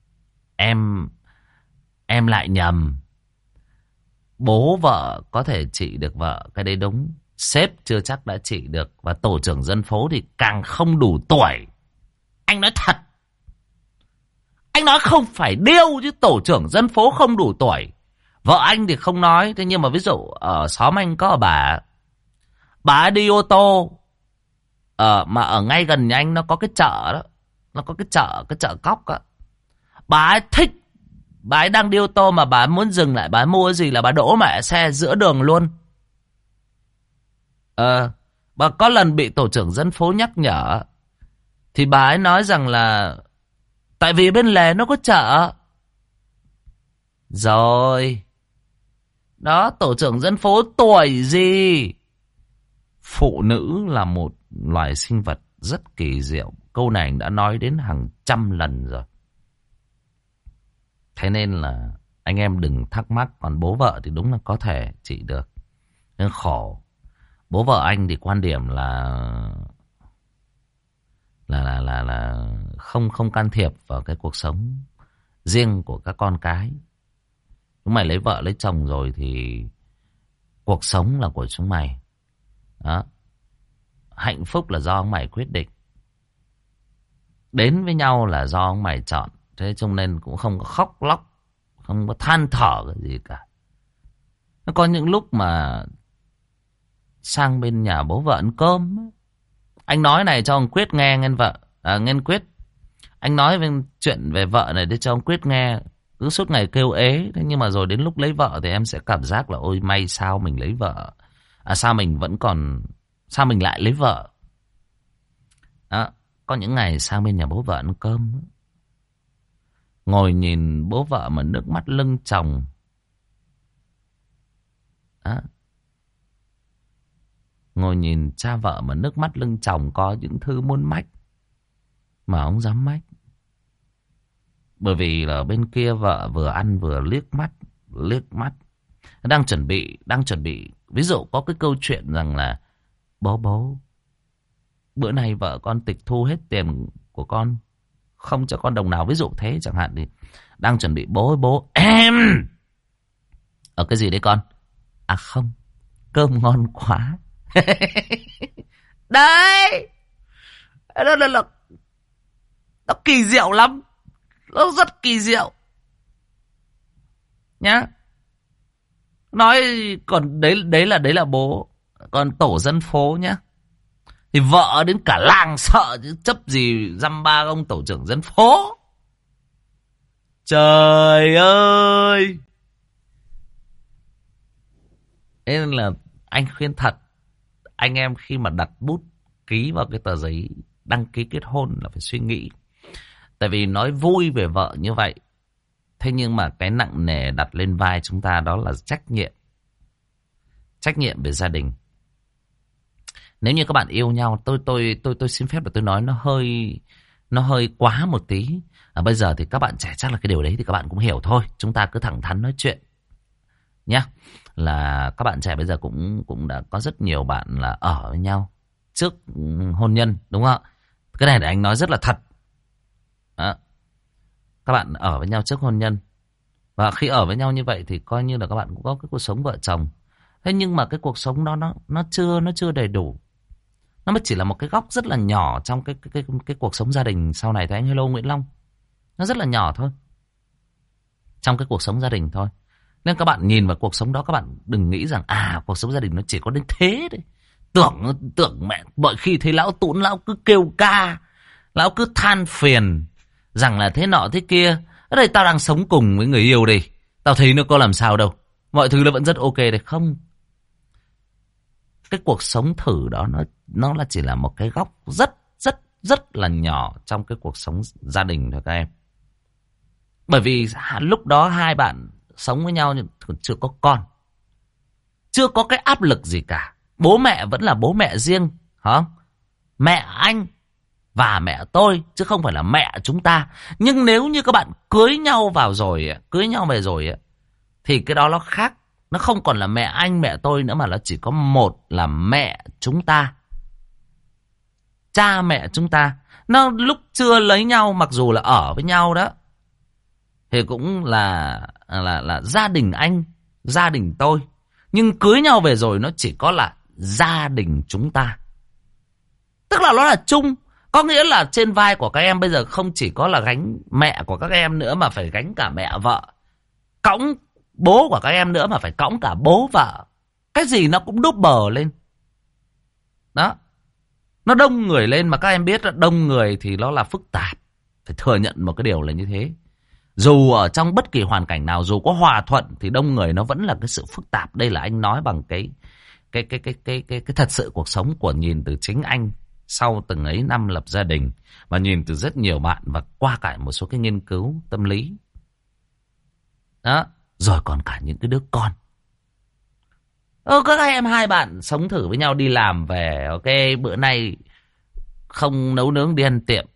em lại nhầm. Bố vợ có thể trị được vợ, cái đấy đúng. Sếp chưa chắc đã trị được. Và tổ trưởng dân phố thì càng không đủ tuổi. Anh nói thật. Anh nói không phải điêu chứ tổ trưởng dân phố không đủ tuổi. Vợ anh thì không nói. Thế nhưng mà ví dụ ở xóm anh có bà đi ô tô. Mà ở ngay gần nhà anh nó có cái chợ đó. Nó có cái chợ cóc á. Bà ấy thích. Bà ấy đang đi ô tô mà bà ấy muốn dừng lại. Bà ấy mua gì là bà đỗ mẹ xe giữa đường luôn. Bà có lần bị tổ trưởng dân phố nhắc nhở. Thì bà ấy nói rằng là tại vì bên lề nó có chợ. Rồi. Đó, tổ trưởng dân phố tuổi gì? Phụ nữ là một loài sinh vật rất kỳ diệu. Câu này anh đã nói đến hàng trăm lần rồi. Thế nên là anh em đừng thắc mắc. Còn bố vợ thì đúng là có thể trị được. Nhưng khổ. Bố vợ anh thì quan điểm là không can thiệp vào cái cuộc sống riêng của các con cái. Chúng mày lấy vợ lấy chồng rồi thì cuộc sống là của chúng mày. Đó. Hạnh phúc là do ông mày quyết định. Đến với nhau là do ông mày chọn. Thế cho nên cũng không có khóc lóc, không có than thở cái gì cả. Nó có những lúc mà sang bên nhà bố vợ ăn cơm. Anh nói này cho ông Quyết nghe, nghe Quyết. Anh nói chuyện về vợ này để cho ông Quyết nghe. Cứ suốt ngày kêu ế. Thế nhưng mà rồi đến lúc lấy vợ thì em sẽ cảm giác là ôi may sao mình lấy vợ. Sao mình lại lấy vợ. Đó. Có những ngày sang bên nhà bố vợ ăn cơm. Ngồi nhìn bố vợ mà nước mắt lưng tròng. Đó. Ngồi nhìn cha vợ mà nước mắt lưng tròng, có những thứ muốn mách mà không dám mách. Bởi vì là bên kia vợ vừa ăn vừa liếc mắt. Đang chuẩn bị. Ví dụ có cái câu chuyện rằng là bố, bữa nay vợ con tịch thu hết tiền của con, không cho con đồng nào. Ví dụ thế chẳng hạn. Thì đang chuẩn bị bố em. Ở cái gì đấy con? À không, cơm ngon quá. Đấy. Đó là nó kỳ diệu lắm. Nó rất kỳ diệu nhá. Nói còn đấy là bố. Còn tổ dân phố nhá, thì vợ đến cả làng sợ chứ chấp gì dăm ba ông tổ trưởng dân phố. Trời ơi. Thế nên là anh khuyên thật, anh em khi mà đặt bút ký vào cái tờ giấy đăng ký kết hôn là phải suy nghĩ. Tại vì nói vui về vợ như vậy Thế nhưng mà cái nặng nề đặt lên vai chúng ta đó là trách nhiệm. Trách nhiệm về gia đình. Nếu như các bạn yêu nhau, tôi xin phép là tôi nói nó hơi quá một tí. Bây giờ thì các bạn trẻ chắc là cái điều đấy thì các bạn cũng hiểu thôi. Chúng ta cứ thẳng thắn nói chuyện nhá. Là các bạn trẻ bây giờ cũng đã có rất nhiều bạn là ở với nhau trước hôn nhân, đúng không ạ? Cái này để anh nói rất là thật. Đó. Các bạn ở với nhau trước hôn nhân. Và khi ở với nhau như vậy thì coi như là các bạn cũng có cái cuộc sống vợ chồng. Thế nhưng mà cái cuộc sống đó nó chưa đầy đủ. Nó mới chỉ là một cái góc rất là nhỏ trong cái cuộc sống gia đình sau này. Thì anh hello Nguyễn Long. Nó rất là nhỏ thôi. Trong cái cuộc sống gia đình thôi. Nên các bạn nhìn vào cuộc sống đó, các bạn đừng nghĩ rằng cuộc sống gia đình nó chỉ có đến thế đấy. Tưởng mẹ mọi khi thấy lão Tún, lão cứ kêu ca, lão cứ than phiền rằng là thế nọ thế kia. Ở đây tao đang sống cùng với người yêu đi, tao thấy nó có làm sao đâu, mọi thứ nó vẫn rất ok đấy. Không, cái cuộc sống thử đó nó là chỉ là một cái góc rất là nhỏ trong cái cuộc sống gia đình thôi các em. Bởi vì lúc đó hai bạn sống với nhau nhưng còn chưa có con, chưa có cái áp lực gì cả. Bố mẹ vẫn là bố mẹ riêng, hả? Mẹ anh và mẹ tôi, chứ không phải là mẹ chúng ta. Nhưng nếu như các bạn cưới nhau về rồi thì cái đó nó khác. Nó không còn là mẹ anh, mẹ tôi nữa, mà nó chỉ có một là mẹ chúng ta. Cha mẹ chúng ta. Nó lúc chưa lấy nhau, mặc dù là ở với nhau đó, thì cũng là gia đình anh, gia đình tôi. Nhưng cưới nhau về rồi nó chỉ có là gia đình chúng ta. Tức là nó là chung. Có nghĩa là trên vai của các em bây giờ không chỉ có là gánh mẹ của các em nữa, mà phải gánh cả mẹ vợ. Cõng bố của các em nữa, mà phải cõng cả bố vợ. Cái gì nó cũng double lên. Đó. Nó đông người lên, mà các em biết là đông người thì nó là phức tạp. Phải thừa nhận một cái điều là như thế. Dù ở trong bất kỳ hoàn cảnh nào, dù có hòa thuận thì đông người nó vẫn là cái sự phức tạp. Đây là anh nói bằng cái thật sự cuộc sống của nhìn từ chính anh sau từng ấy năm lập gia đình, và nhìn từ rất nhiều bạn và qua cả một số cái nghiên cứu tâm lý. Đó, rồi còn cả những cái đứa con. Các em hai bạn sống thử với nhau, đi làm về, ok, bữa nay không nấu nướng đi ăn tiệm.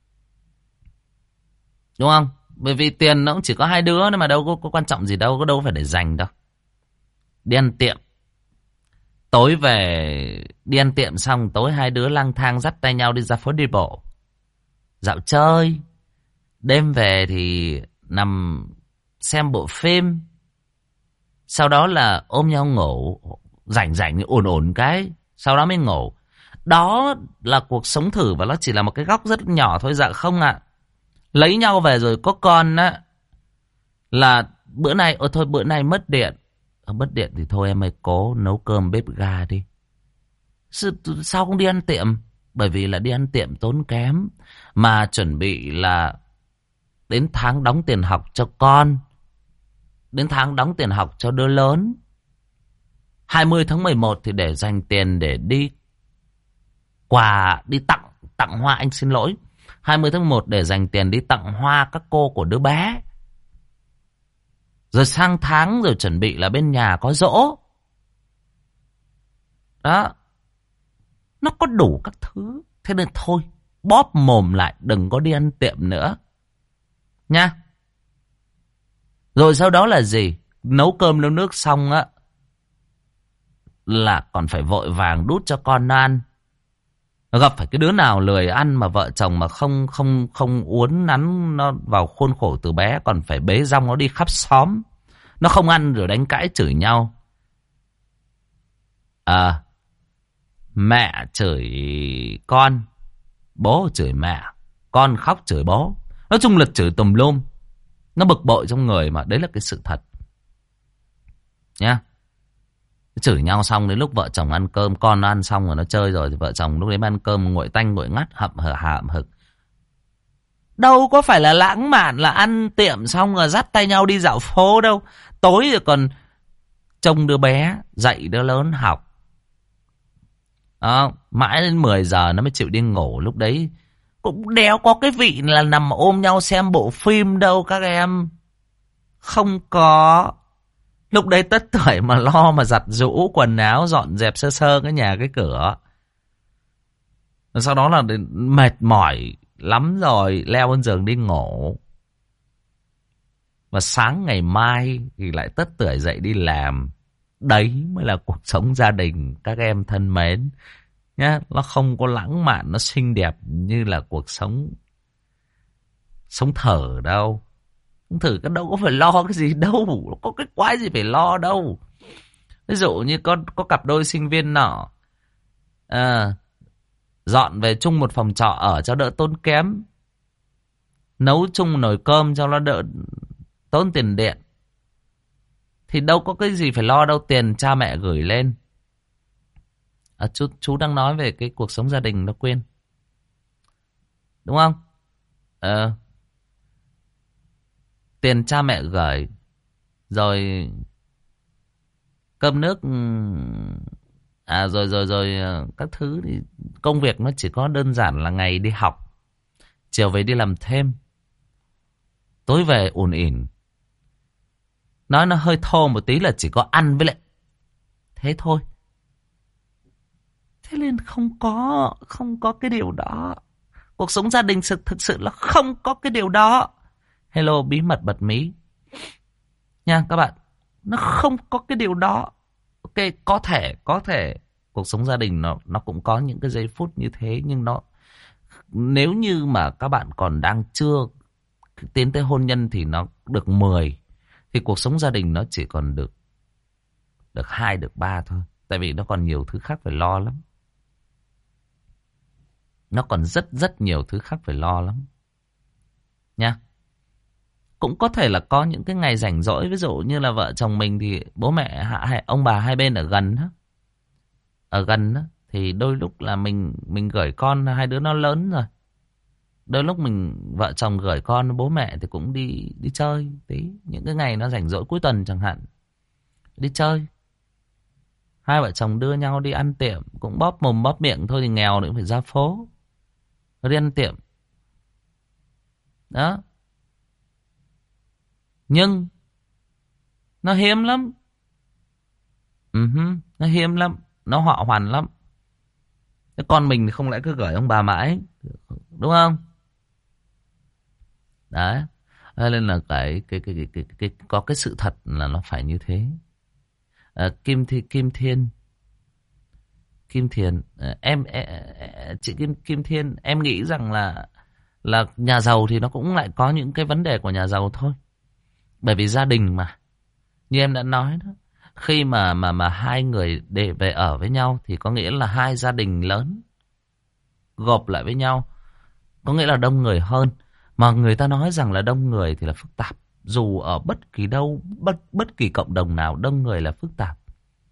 Đúng không? Bởi vì tiền nó cũng chỉ có hai đứa nên mà đâu có quan trọng gì đâu, đâu phải để dành đâu. Đi ăn tiệm. Tối về đi ăn tiệm xong, tối hai đứa lang thang dắt tay nhau đi ra phố đi bộ, dạo chơi. Đêm về thì nằm xem bộ phim. Sau đó là ôm nhau ngủ, rảnh ổn cái, sau đó mới ngủ. Đó là cuộc sống thử, và nó chỉ là một cái góc rất nhỏ thôi. Dạ không ạ. Lấy nhau về rồi có con á, là bữa nay thôi bữa nay mất điện. Mất điện thì thôi em ơi, cố nấu cơm bếp ga đi. Sao không đi ăn tiệm? Bởi vì là đi ăn tiệm tốn kém, mà chuẩn bị là đến tháng đóng tiền học cho con, đến tháng đóng tiền học cho đứa lớn. 20 tháng 11 thì để dành tiền để đi đi tặng hoa. Anh xin lỗi, 20 tháng 1 để dành tiền đi tặng hoa các cô của đứa bé. Rồi sang tháng rồi chuẩn bị là bên nhà có giỗ. Đó. Nó có đủ các thứ. Thế nên thôi, bóp mồm lại, đừng có đi ăn tiệm nữa. Nha. Rồi sau đó là gì? Nấu cơm nấu nước xong á, là còn phải vội vàng đút cho con ăn. Gặp phải cái đứa nào lười ăn mà vợ chồng mà không uốn nắn nó vào khuôn khổ từ bé, còn phải bế rong nó đi khắp xóm. Nó không ăn rồi đánh cãi chửi nhau. Mẹ chửi con, bố chửi mẹ, con khóc chửi bố. Nói chung là chửi tùm lum. Nó bực bội trong người mà. Đấy là cái sự thật nhá. Chửi nhau xong đến lúc vợ chồng ăn cơm, con nó ăn xong rồi nó chơi rồi, thì vợ chồng lúc đấy ăn cơm nguội tanh nguội ngắt, hậm hực. Đâu có phải là lãng mạn là ăn tiệm xong rồi dắt tay nhau đi dạo phố đâu. Tối rồi còn trông đứa bé, dạy đứa lớn học. Đó, mãi đến 10 giờ nó mới chịu đi ngủ. Lúc đấy cũng đéo có cái vị là nằm ôm nhau xem bộ phim đâu các em. Không có. Lúc đấy tất tưởi mà lo mà giặt giũ quần áo, dọn dẹp sơ sơ cái nhà cái cửa. Sau đó là mệt mỏi lắm rồi, leo lên giường đi ngủ. Và sáng ngày mai thì lại tất tưởi dậy đi làm. Đấy mới là cuộc sống gia đình các em thân mến. Nhá, nó không có lãng mạn, nó xinh đẹp như là cuộc sống thở đâu. Sống thử cái đâu có phải lo cái gì đâu, có cái quái gì phải lo đâu. Ví dụ như có cặp đôi sinh viên nọ dọn về chung một phòng trọ ở cho đỡ tốn kém, nấu chung nồi cơm cho nó đỡ tốn tiền điện, thì đâu có cái gì phải lo đâu, tiền cha mẹ gửi lên. Chú đang nói về cái cuộc sống gia đình nó quên, đúng không? Tiền cha mẹ gửi, rồi cơm nước, rồi các thứ thì công việc nó chỉ có đơn giản là ngày đi học, chiều về đi làm thêm, tối về ủn ỉn. Nói nó hơi thô một tí là chỉ có ăn với lại thế thôi. Thế nên không có cái điều đó. Cuộc sống gia đình thực sự là không có cái điều đó. Hello bí mật bật mí nha các bạn, nó không có cái điều đó. Ok, có thể cuộc sống gia đình nó cũng có những cái giây phút như thế, nhưng nếu như mà các bạn còn đang chưa tiến tới hôn nhân thì nó được 10, thì cuộc sống gia đình nó chỉ còn được 2, được 3 thôi. Tại vì nó còn nhiều thứ khác phải lo lắm. Nó còn rất nhiều thứ khác phải lo lắm nha. Cũng có thể là có những cái ngày rảnh rỗi, ví dụ như là vợ chồng mình thì bố mẹ ông bà hai bên ở gần đó, thì đôi lúc là mình gửi con, hai đứa nó lớn rồi, đôi lúc vợ chồng gửi con bố mẹ thì cũng đi chơi tí. Những cái ngày nó rảnh rỗi cuối tuần chẳng hạn, đi chơi, hai vợ chồng đưa nhau đi ăn tiệm, cũng bóp mồm bóp miệng thôi, thì nghèo nữa phải ra phố đi ăn tiệm đó. Nhưng nó hiếm lắm. Nó hiếm lắm, nó họa hoàn lắm. Cái con mình thì không lẽ cứ gửi ông bà mãi, đúng không? Đấy. Nên là có cái sự thật là nó phải như thế. Kim Thiền, chị Kim Thiên, em nghĩ rằng là nhà giàu thì nó cũng lại có những cái vấn đề của nhà giàu thôi. Bởi vì gia đình mà, như em đã nói đó, khi mà hai người để về ở với nhau thì có nghĩa là hai gia đình lớn gộp lại với nhau, có nghĩa là đông người hơn. Mà người ta nói rằng là đông người thì là phức tạp. Dù ở bất kỳ đâu, bất kỳ cộng đồng nào, đông người là phức tạp.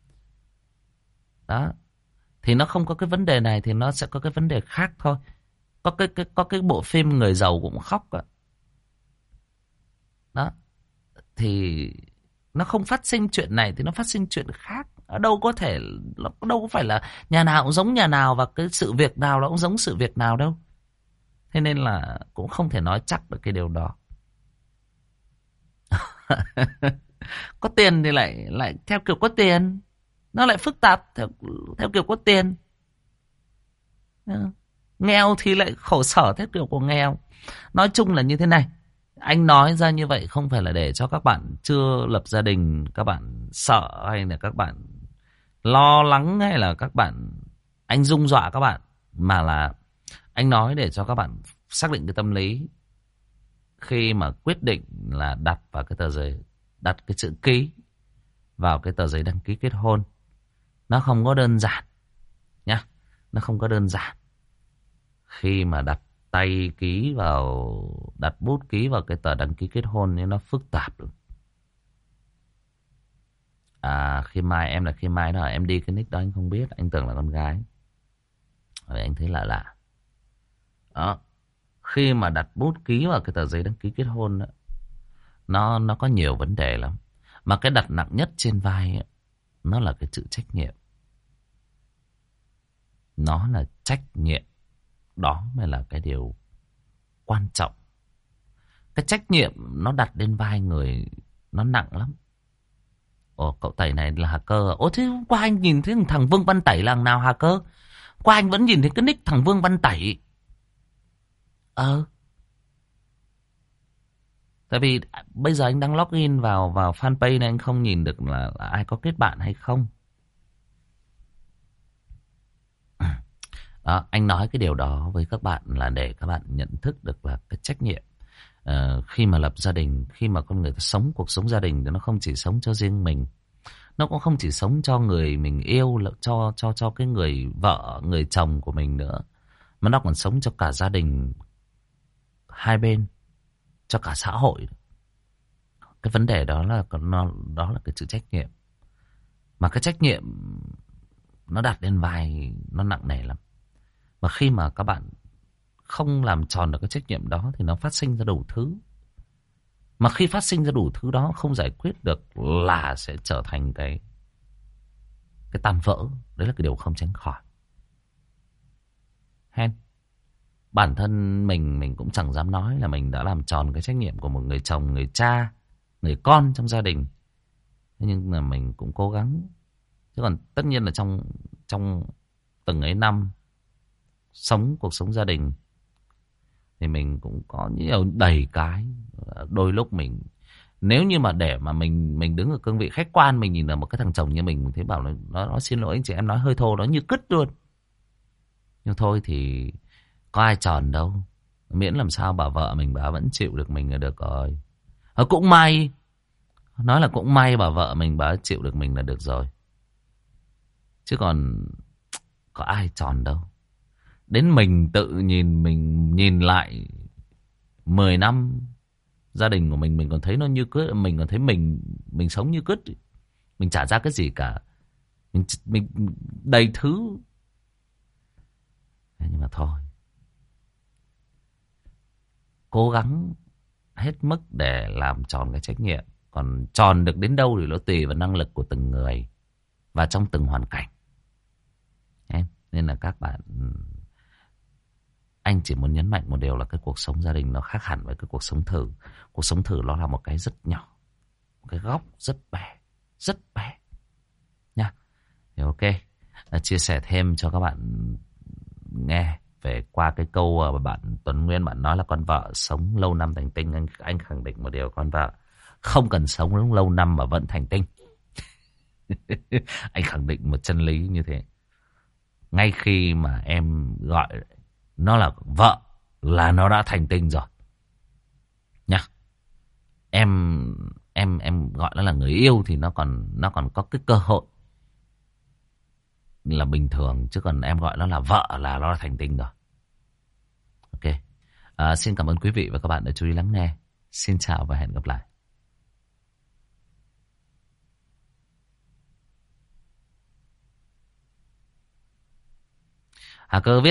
Đó. Thì nó không có cái vấn đề này thì nó sẽ có cái vấn đề khác thôi. Có cái bộ phim Người Giàu Cũng Khóc ạ. Đó. Thì nó không phát sinh chuyện này thì nó phát sinh chuyện khác. Đâu có phải là nhà nào cũng giống nhà nào, và cái sự việc nào nó cũng giống sự việc nào đâu. Thế nên là cũng không thể nói chắc được cái điều đó. Có tiền thì lại theo kiểu có tiền, nó lại phức tạp theo kiểu có tiền. Nghèo thì lại khổ sở theo kiểu của nghèo. Nói chung là như thế này. Anh nói ra như vậy không phải là để cho các bạn chưa lập gia đình các bạn sợ, hay là các bạn lo lắng, hay là các bạn anh rung dọa các bạn, mà là anh nói để cho các bạn xác định cái tâm lý khi mà quyết định là đặt vào cái tờ giấy, đặt cái chữ ký vào cái tờ giấy đăng ký kết hôn. Nó không có đơn giản nhá, nó không có đơn giản. Khi mà đặt tay ký vào, đặt bút ký vào cái tờ đăng ký kết hôn nên nó phức tạp. Khi Mai, em là Khi Mai đó, em đi cái nick đó anh không biết, anh tưởng là con gái. Rồi anh thấy lạ lạ. Đó. Khi mà đặt bút ký vào cái tờ giấy đăng ký kết hôn đó, nó có nhiều vấn đề lắm. Mà cái đặt nặng nhất trên vai ấy, nó là cái chữ trách nhiệm. Nó là trách nhiệm. Đó mới là cái điều quan trọng. Cái trách nhiệm nó đặt lên vai người nó nặng lắm. Ồ, cậu Tẩy này là hacker à? Ồ, thế hôm qua anh nhìn thấy thằng Vương Văn Tẩy là thằng nào hacker? Qua anh vẫn nhìn thấy cái nick thằng Vương Văn Tẩy. Tại vì bây giờ anh đang login vào fanpage này, anh không nhìn được là ai có kết bạn hay không. Đó, anh nói cái điều đó với các bạn là để các bạn nhận thức được là cái trách nhiệm. Khi mà lập gia đình, khi mà con người ta sống cuộc sống gia đình thì nó không chỉ sống cho riêng mình, nó cũng không chỉ sống cho người mình yêu, cho cái người vợ, người chồng của mình nữa, mà nó còn sống cho cả gia đình hai bên, cho cả xã hội. Cái vấn đề đó là đó là cái sự trách nhiệm, mà cái trách nhiệm nó đặt lên vai nó nặng nề lắm. Mà khi mà các bạn không làm tròn được cái trách nhiệm đó thì nó phát sinh ra đủ thứ. Mà khi phát sinh ra đủ thứ đó không giải quyết được là sẽ trở thành cái tan vỡ. Đấy là cái điều không tránh khỏi. Hen. Bản thân mình cũng chẳng dám nói là mình đã làm tròn cái trách nhiệm của một người chồng, người cha, người con trong gia đình. Thế nhưng mà mình cũng cố gắng. Chứ còn tất nhiên là trong từng ấy năm sống cuộc sống gia đình thì mình cũng có nhiều đầy cái. Đôi lúc mình, nếu như mà để mà mình đứng ở cương vị khách quan, mình nhìn ở một cái thằng chồng như mình thấy bảo là nó xin lỗi anh chị em nói hơi thô, nó như cứt luôn. Nhưng thôi thì có ai tròn đâu, miễn làm sao bà vợ mình bà vẫn chịu được mình là được rồi. Cũng may, nói là cũng may bà vợ mình bà chịu được mình là được rồi. Chứ còn có ai tròn đâu. Đến mình tự mình nhìn lại 10 năm gia đình của mình còn thấy nó như cứt, mình còn thấy mình sống như cứt. Mình chả ra cái gì cả. Mình đầy thứ. Nhưng mà thôi, cố gắng hết mức để làm tròn cái trách nhiệm. Còn tròn được đến đâu thì nó tùy vào năng lực của từng người và trong từng hoàn cảnh. Nên là các bạn, anh chỉ muốn nhấn mạnh một điều là cái cuộc sống gia đình nó khác hẳn với cái cuộc sống thử. Cuộc sống thử nó là một cái rất nhỏ, một cái góc rất bé nha. Thì ok, chia sẻ thêm cho các bạn nghe về qua cái câu mà bạn Tuấn Nguyên bạn nói là con vợ sống lâu năm thành tinh. Anh khẳng định một điều, con vợ không cần sống lâu năm mà vẫn thành tinh. Anh khẳng định một chân lý như thế. Ngay khi mà em gọi nó là vợ là nó đã thành tinh rồi nha. Em gọi nó là người yêu thì nó còn có cái cơ hội là bình thường, chứ còn em gọi nó là vợ là nó đã thành tinh rồi. Ok. Xin cảm ơn quý vị và các bạn đã chú ý lắng nghe. Xin chào và hẹn gặp lại. Hacker viết